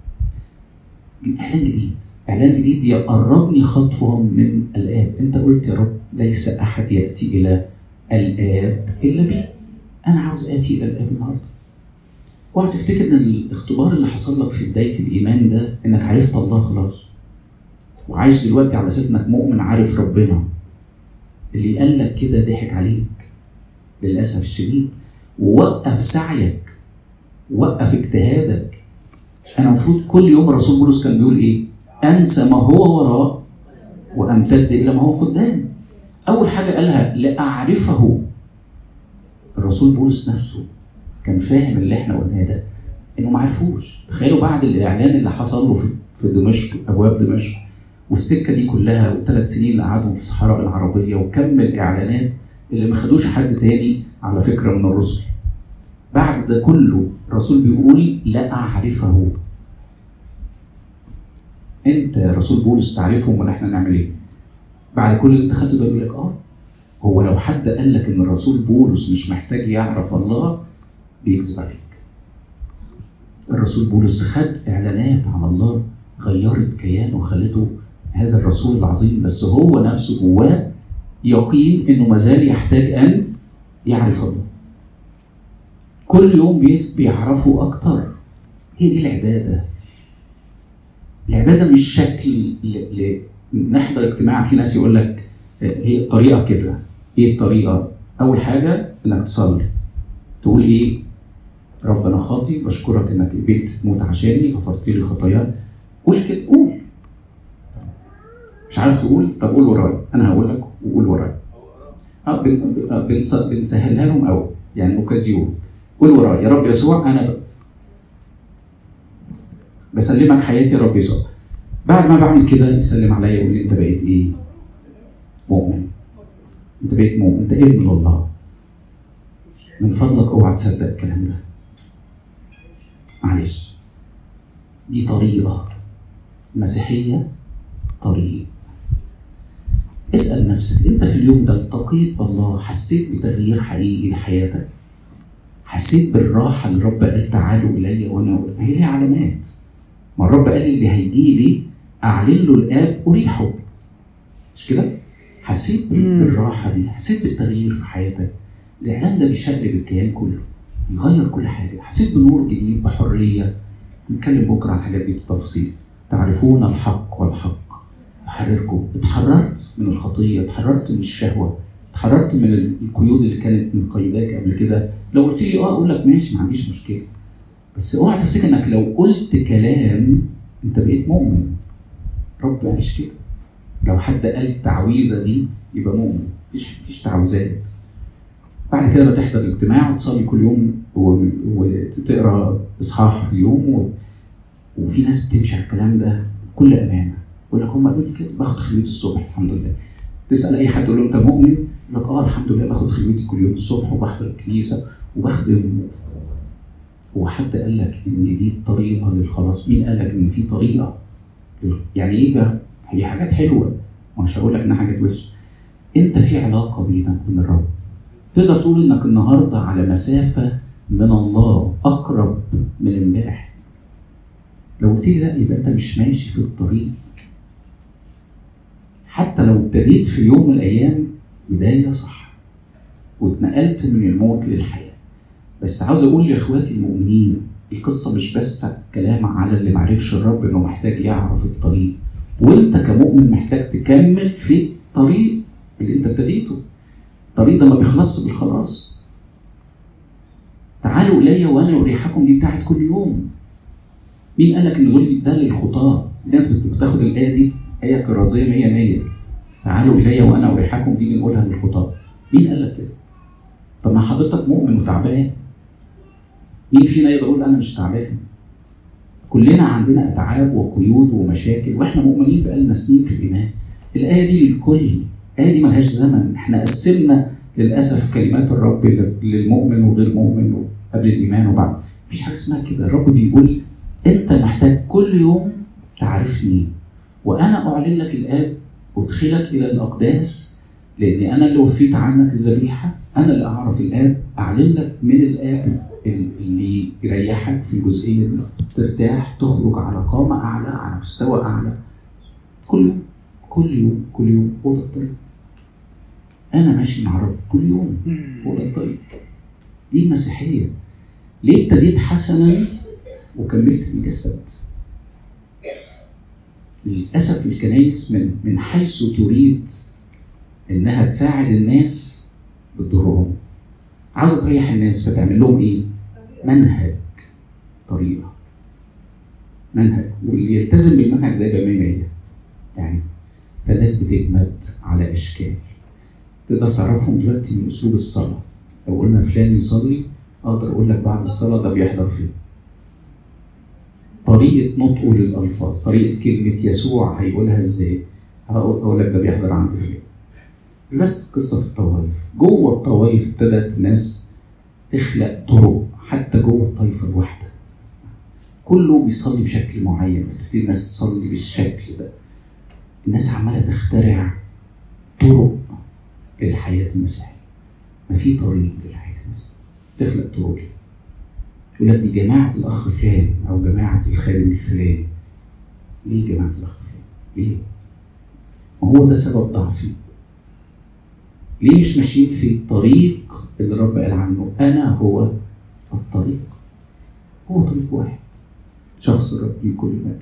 إعلان جديد إعلان جديد يقربني خطوة من الآب. أنت قلت يا رب ليس أحد يأتي إلى الآب إلا بي. أنا عاوز آتي إلى الآب النهاردة. اوعى تفتكر ان الاختبار اللي حصل لك في بداية الإيمان ده انك عرفت الله خلاص وعايش دلوقتي على اساس انك مؤمن عارف ربنا. اللي قال لك كده ضحك عليك للأسف الشديد، ووقف سعيك، وقف اجتهادك. انا المفروض كل يوم الرسول بولس كان بيقول ايه؟ انسى ما هو وراء وامتد الى ما هو قدام. اول حاجة قالها لأعرفه. الرسول بولس نفسه كان فاهم اللي احنا قلناه ده انه ما عرفوش. تخيلوا بعد الاعلان اللي حصل له في دمشق، ابواب دمشق، والسكه دي كلها، والثلاث سنين اللي قعدوا في الصحراء العربيه، وكم الاعلانات اللي ما خدوش حد تاني على فكره من الرسل. بعد ده كله الرسول بيقول لا اعرفه. انت يا رسول بولس تعرفه، ولا احنا نعمل ايه؟ بعد كل اللي انت خدته ده يقول لك اه هو لو حد قال لك ان الرسول بولس مش محتاج يعرف الله بيكذب عليك. الرسول بولس خد اعلانات عن الله غيرت كيانه وخلته هذا الرسول العظيم، بس هو نفسه جواه يقين انه مازال يحتاج ان يعرف الله. كل يوم بيعرفوا اكتر. هي دي العباده. العباده مش شكل ل... نحضر اجتماع في ناس يقول لك هي الطريقه كده. ايه الطريقه؟ اول حاجه انك تصلي، تقول ايه؟ رب انا خاطي، بشكرك انك قبلت تموت عشاني، غفرت لي خطاياي. قول كده، قول. مش عارف تقول؟ طب قول ورايا، انا هقول لك وقول ورايا. اه بنسهلها لهم قوي، يعني اوكازيون. قول ورايا: يا رب يسوع انا ب... بسلمك حياتي يا رب يسوع. بعد ما بعمل كده يسلم عليا يقول لي: انت بقيت ايه؟ مؤمن. انت بقيت مؤمن، انت ابن الله. من فضلك اوعى تصدق الكلام ده. معلش، دي طريقه مسيحيه، طريق. اسال نفسك، انت في اليوم ده التقيت بالله؟ حسيت بتغيير حقيقي لحياتك؟ حسيت بالراحه اللي رب قال تعالوا الي وانا هي ليها علامات. ما الرب قال اللي هيجي لي اعلن له الاب اريحه، مش كده؟ حسيت بالراحه دي؟ حسيت بالتغيير في حياتك؟ الاعلان ده بيشقلب الكيان كله، يغير كل حاجه. حسيت بنور جديد، بحريه. نتكلم بكره عن الحاجات دي بالتفصيل. تعرفون الحق والحق يحرركم. اتحررت من الخطيه، اتحررت من الشهوه، اتحررت من القيود اللي كانت مقيداك قبل كده. لو قلت لي اه اقول لك ماشي، ما عنديش مشكله، بس اوعى تفتكر انك لو قلت كلام انت بقيت مؤمن. رب يعيش كده. لو حد قال التعويذه دي يبقى مؤمن. مفيش مفيش تعويذات. بعد كده بتحضر الاجتماع وتصلي كل يوم وتقرا اصحاح في اليوم و... وفي ناس بتمشي على الكلام ده بكل امانه. يقول لك هم قالوا لي كده، باخد خلوتي الصبح الحمد لله. تسال اي حد تقول له انت مؤمن؟ يقول لك اه الحمد لله باخد خلوتي كل يوم الصبح وبحضر الكنيسه وبخدم. هو حد قال لك ان دي الطريقه للخلاص؟ مين قال لك ان في طريقه؟ يعني ايه بقى؟ هي حاجات حلوه، مش هقول لك انها حاجات وحشه. انت في علاقه بينك وبين الرب. تقدر تقول انك النهارده على مسافه من الله اقرب من امبارح. لو قلت لي لا يبقى انت مش ماشي في الطريق. حتى لو ابتديت في يوم من الايام بدايه صح واتنقلت من الموت للحياه، بس عاوز اقول لاخواتي المؤمنين القصه مش بس كلام على اللي معرفش الرب انه محتاج يعرف الطريق، وانت كمؤمن محتاج تكمل في الطريق اللي انت ابتديته. الطريق ده ما بيخلصش بالخلاص. تعالوا الي وانا اريحكم دي بتاعت كل يوم. مين قال لك ان دول ده للخطاه؟ الناس بتاخد الايه دي ايه كرازيه مية مية. تعالوا الي وانا اريحكم دي بنقولها للخطاه. مين قال لك كده؟ طب ما حضرتك مؤمن وتعبان. مين فينا يقدر يقول انا مش تعبان؟ كلنا عندنا اتعاب وقيود ومشاكل، واحنا مؤمنين بقالنا سنين في الايمان. الايه دي للكل. الايه دي ملهاش زمن. احنا قسمنا للاسف كلمات الرب للمؤمن وغير مؤمن قبل الايمان وبعد. مفيش حاجه اسمها كده. الرب بيقول انت محتاج كل يوم تعرفني وانا اعلن لك الاب وادخلك الى الاقداس، لاني انا اللي وفيت عنك الذبيحه. انا اللي اعرف الاب، اعلن لك من الاب اللي يريحك في الجزئيه دي، ترتاح، تخرج على قامه اعلى، على مستوى اعلى. كل يوم كل يوم كل يوم. هو ده الطريق. انا ماشي مع رب كل يوم. هو ده الطريق. دي المسيحيه. ليه ابتديت حسنا وكملت بالجسد؟ للاسف الكنائس من من حيث تريد انها تساعد الناس بتضرهم. عاوزه تريح الناس فتعمل لهم ايه؟ منهج، طريقه، منهج. واللي يلتزم بالمنهج ده يبقى مية مية. يعني فالناس بتجمد على اشكال تقدر تعرفهم دلوقتي من اسلوب الصلاه. لو قلنا فلان يصلي اقدر اقول لك بعد الصلاه ده بيحضر فين، طريقه نطقه للالفاظ، طريقه كلمه يسوع هيقولها ازاي، هقول لك ده بيحضر عند فلان. بس قصه في الطوائف. جوه الطوائف ابتدت الناس تخلق طرق، حتى جوه الطائفه الواحده كله بيصلي بشكل معين، تبتدي الناس تصلي بالشكل ده. الناس عماله تخترع طرق للحياه المسيحيه. ما في طريق للحياه المسيحيه، تخلق طرق. يقول لك دي جماعة الأخ فلان أو جماعة الخادم الفلاني. ليه جماعة الأخ فلان؟ ليه؟ ما هو ده سبب ضعفي. ليه مش ماشيين في الطريق اللي الرب قال عنه أنا هو الطريق؟ هو طريق واحد، شخص الرب لكل مال.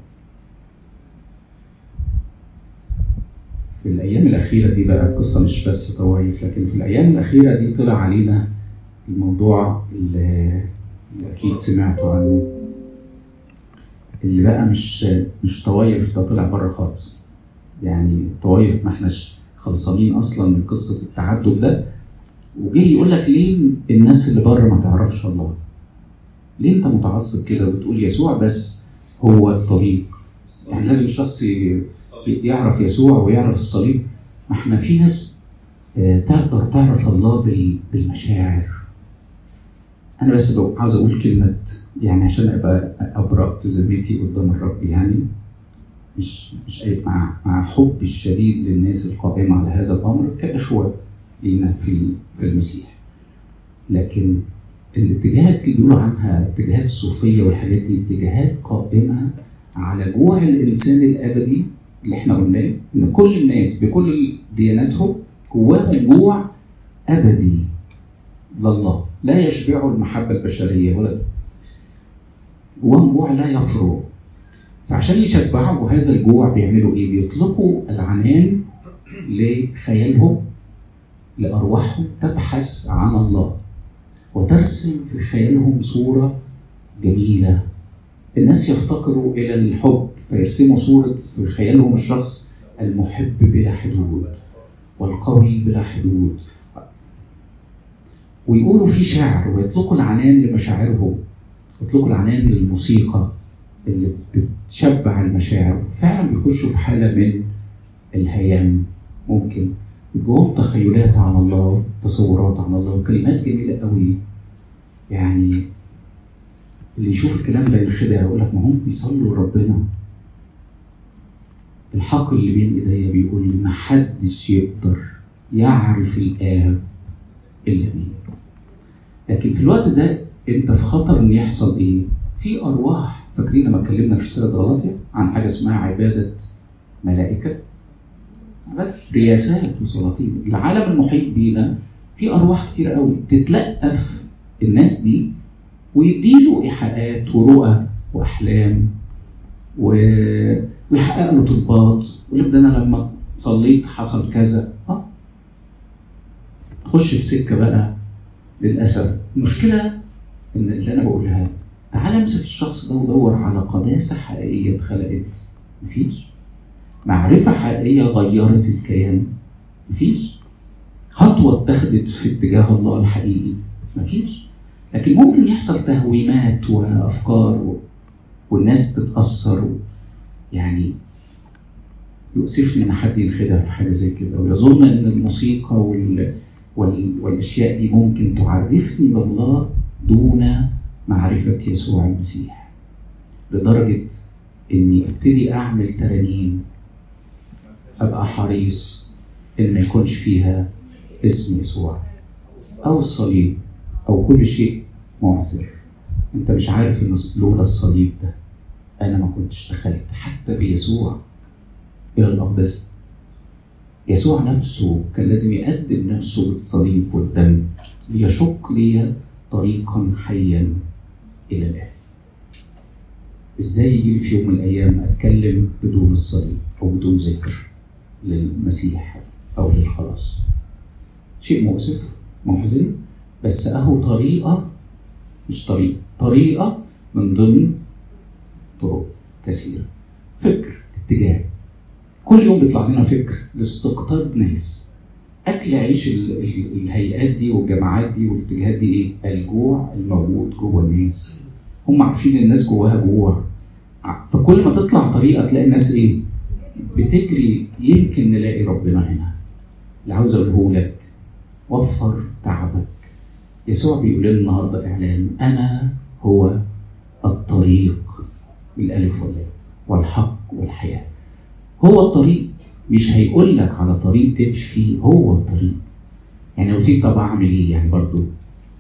في الأيام الأخيرة دي بقى القصة مش بس طوائف، لكن في الأيام الأخيرة دي طلع علينا الموضوع اللي أكيد سمعتوا عنه، اللي بقى مش مش طوائف، ده طلع بره خالص. يعني طوائف ما احناش خلصانين أصلا من قصة التعدد ده، وجه يقول لك ليه الناس اللي بره ما تعرفش الله؟ ليه انت متعصب كده وتقول يسوع بس هو الطريق؟ يعني لازم الشخص يعرف يسوع ويعرف الصليب. ما احنا في ناس تقدر تعرف الله بالمشاعر. انا بس عاوز اقول كلمه يعني عشان ابقى ابرأت ذمتي قدام الرب، يعني مش مش مع مع حب الشديد للناس القائمه على هذا الامر كاخوه لينا في في المسيح. لكن الاتجاهات اللي بيقولوا عنها اتجاهات الصوفيه والحاجات دي اتجاهات قائمه على جوع الانسان الابدي اللي احنا قلناه، ان كل الناس بكل دياناتهم جواهم جوع ابدي لله لا يشبعوا المحبه البشريه ولا جواهم جوع لا يفرغ. فعشان يشبعوا هذا الجوع بيعملوا ايه؟ بيطلقوا العنان لخيالهم، لارواحهم تبحث عن الله وترسم في خيالهم صوره جميله. الناس يفتقروا الى الحب فيرسموا صوره في خيالهم الشخص المحب بلا حدود والقوي بلا حدود، ويقولوا في شعر ويطلقوا العنان لمشاعرهم، يطلقوا العنان للموسيقى اللي بتشبع المشاعر. فعلا بيخشوا في حالة من الهيام، ممكن جواهم تخيلات عن الله، تصورات عن الله وكلمات جميلة قوي. يعني اللي يشوف الكلام ده ينخدع يقول لك ما هم بيصلوا لربنا. الحق اللي بين ايديا بيقول لي ما حدش يقدر يعرف الآب إلا مين. لكن في الوقت ده انت في خطر ان يحصل ايه؟ في ارواح. فاكرين لما اتكلمنا في رسالة غلاطيا عن حاجة اسمها عبادة ملائكة، عبادة رياسات وسلاطين. العالم المحيط بينا في ارواح كتير قوي تتلقف الناس دي ويديله ايحاءات ورؤى واحلام ويحقق له طلبات، يقول لك ده انا لما صليت حصل كذا. اه تخش في سكة بقى للأسف. المشكلة إن اللي أنا بقولها تعال امسك الشخص ده ودور على قداسة حقيقية اتخلقت، مفيش. معرفة حقيقية غيرت الكيان، مفيش. خطوة اتخذت في اتجاه الله الحقيقي، مفيش. لكن ممكن يحصل تهويمات وأفكار و... والناس تتأثر و... يعني يؤسفني إن حد ينخدع في حاجة زي كده ويظن إن الموسيقى وال... وال... والأشياء دي ممكن تعرفني بالله دون معرفة يسوع المسيح، لدرجة إني أبتدي أعمل ترانيم أبقى حريص إن ما يكونش فيها اسم يسوع أو الصليب أو كل شيء معثر. أنت مش عارف إن لولا الصليب ده أنا ما كنتش دخلت حتى بيسوع إلى الأقداس. يسوع نفسه كان لازم يقدم نفسه بالصليب والدم ليشق لي طريقا حيا إلى الآب. إزاي يجي في يوم من الأيام أتكلم بدون الصليب أو بدون ذكر للمسيح أو للخلاص؟ شيء مؤسف محزن، بس أهو طريقة، مش طريقة طريقة من ضمن طرق كثيرة. فكر، اتجاه، كل يوم بيطلع لنا فكر لاستقطاب ناس. أكل عيش الهيئات دي والجماعات دي والاتجاهات دي إيه؟ الجوع الموجود جوه الناس. هم عارفين الناس جواها جوع، فكل ما تطلع طريقة تلاقي الناس إيه؟ بتجري. يمكن نلاقي ربنا هنا. اللي عاوز أقوله لك وفر تعبك. يسوع بيقول لنا النهاردة إعلان أنا هو الطريق بالألف واللام والحق والحياة. هو الطريق، مش هيقول لك على طريق تمشي فيه، هو الطريق. يعني لو تيجي طب أعمل إيه؟ يعني برضو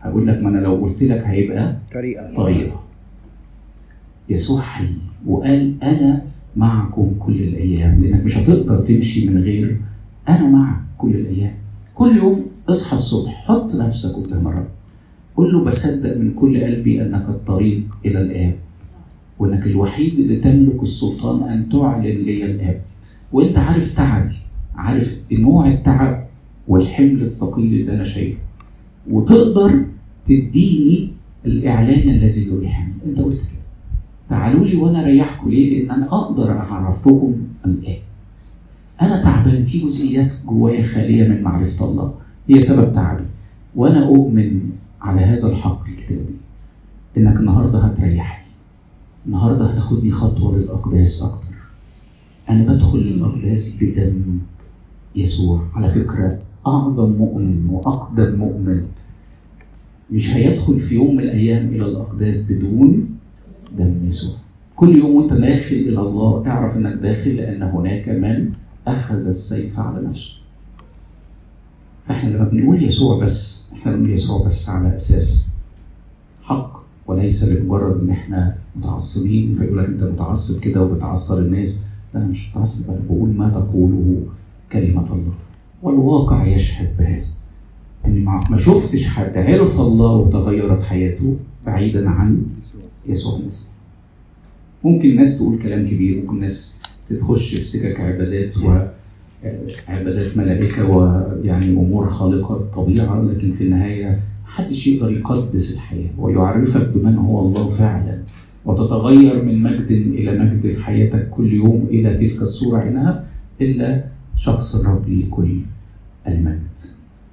هقول لك ما انا لو قلت لك هيبقى طريقة طريقة. يسوع حي وقال انا معكم كل الايام، لانك مش هتقدر تمشي من غير انا معك كل الايام. كل يوم اصحى الصبح حط نفسك قدام الرب، قل له بصدق من كل قلبي انك الطريق الى الاب، وانك الوحيد اللي تملك السلطان ان تعلن لي الاب، وانت عارف تعبي، عارف نوع التعب والحمل الثقيل اللي انا شايله، وتقدر تديني الاعلان الذي يريحني. انت قلت كده تعالوا لي وانا اريحكم. ليه؟ لان انا اقدر اعرفكم الان. انا تعبان في جزئيات جوايا خاليه من معرفه الله هي سبب تعبي، وانا اؤمن على هذا الحق الكتابي انك النهارده هتريحني، النهارده هتاخدني خطوه للاقداس اكتر. انا بدخل للاقداس بدم يسوع. على فكره اعظم مؤمن واقدم مؤمن مش هيدخل في يوم من الايام الى الاقداس بدون دم يسوع. كل يوم وانت داخل الى الله اعرف انك داخل لان هناك من اخذ السيف على نفسه. فاحنا لما بنقول يسوع بس، احنا بنقول يسوع بس على اساس حق، وليس لمجرد ان احنا متعصبين فيقول لك انت متعصب كده وبتعصر الناس. انا مش متعصب، انا بقول ما تقوله كلمه الله، والواقع يشهد بهذا. اني ما شفتش حد عرف الله وتغيرت حياته بعيدا عن يسوع المسيح. ممكن ناس تقول كلام كبير، ممكن ناس تتخش في سكك عبادات وعبادات ملائكة ويعني أمور خالقة الطبيعة، لكن في النهاية محدش يقدر يقدس الحياة ويعرفك بمن هو الله فعلا، وتتغير من مجد إلى مجد في حياتك كل يوم إلى تلك الصورة عينها، إلا شخص الرب لكل المجد.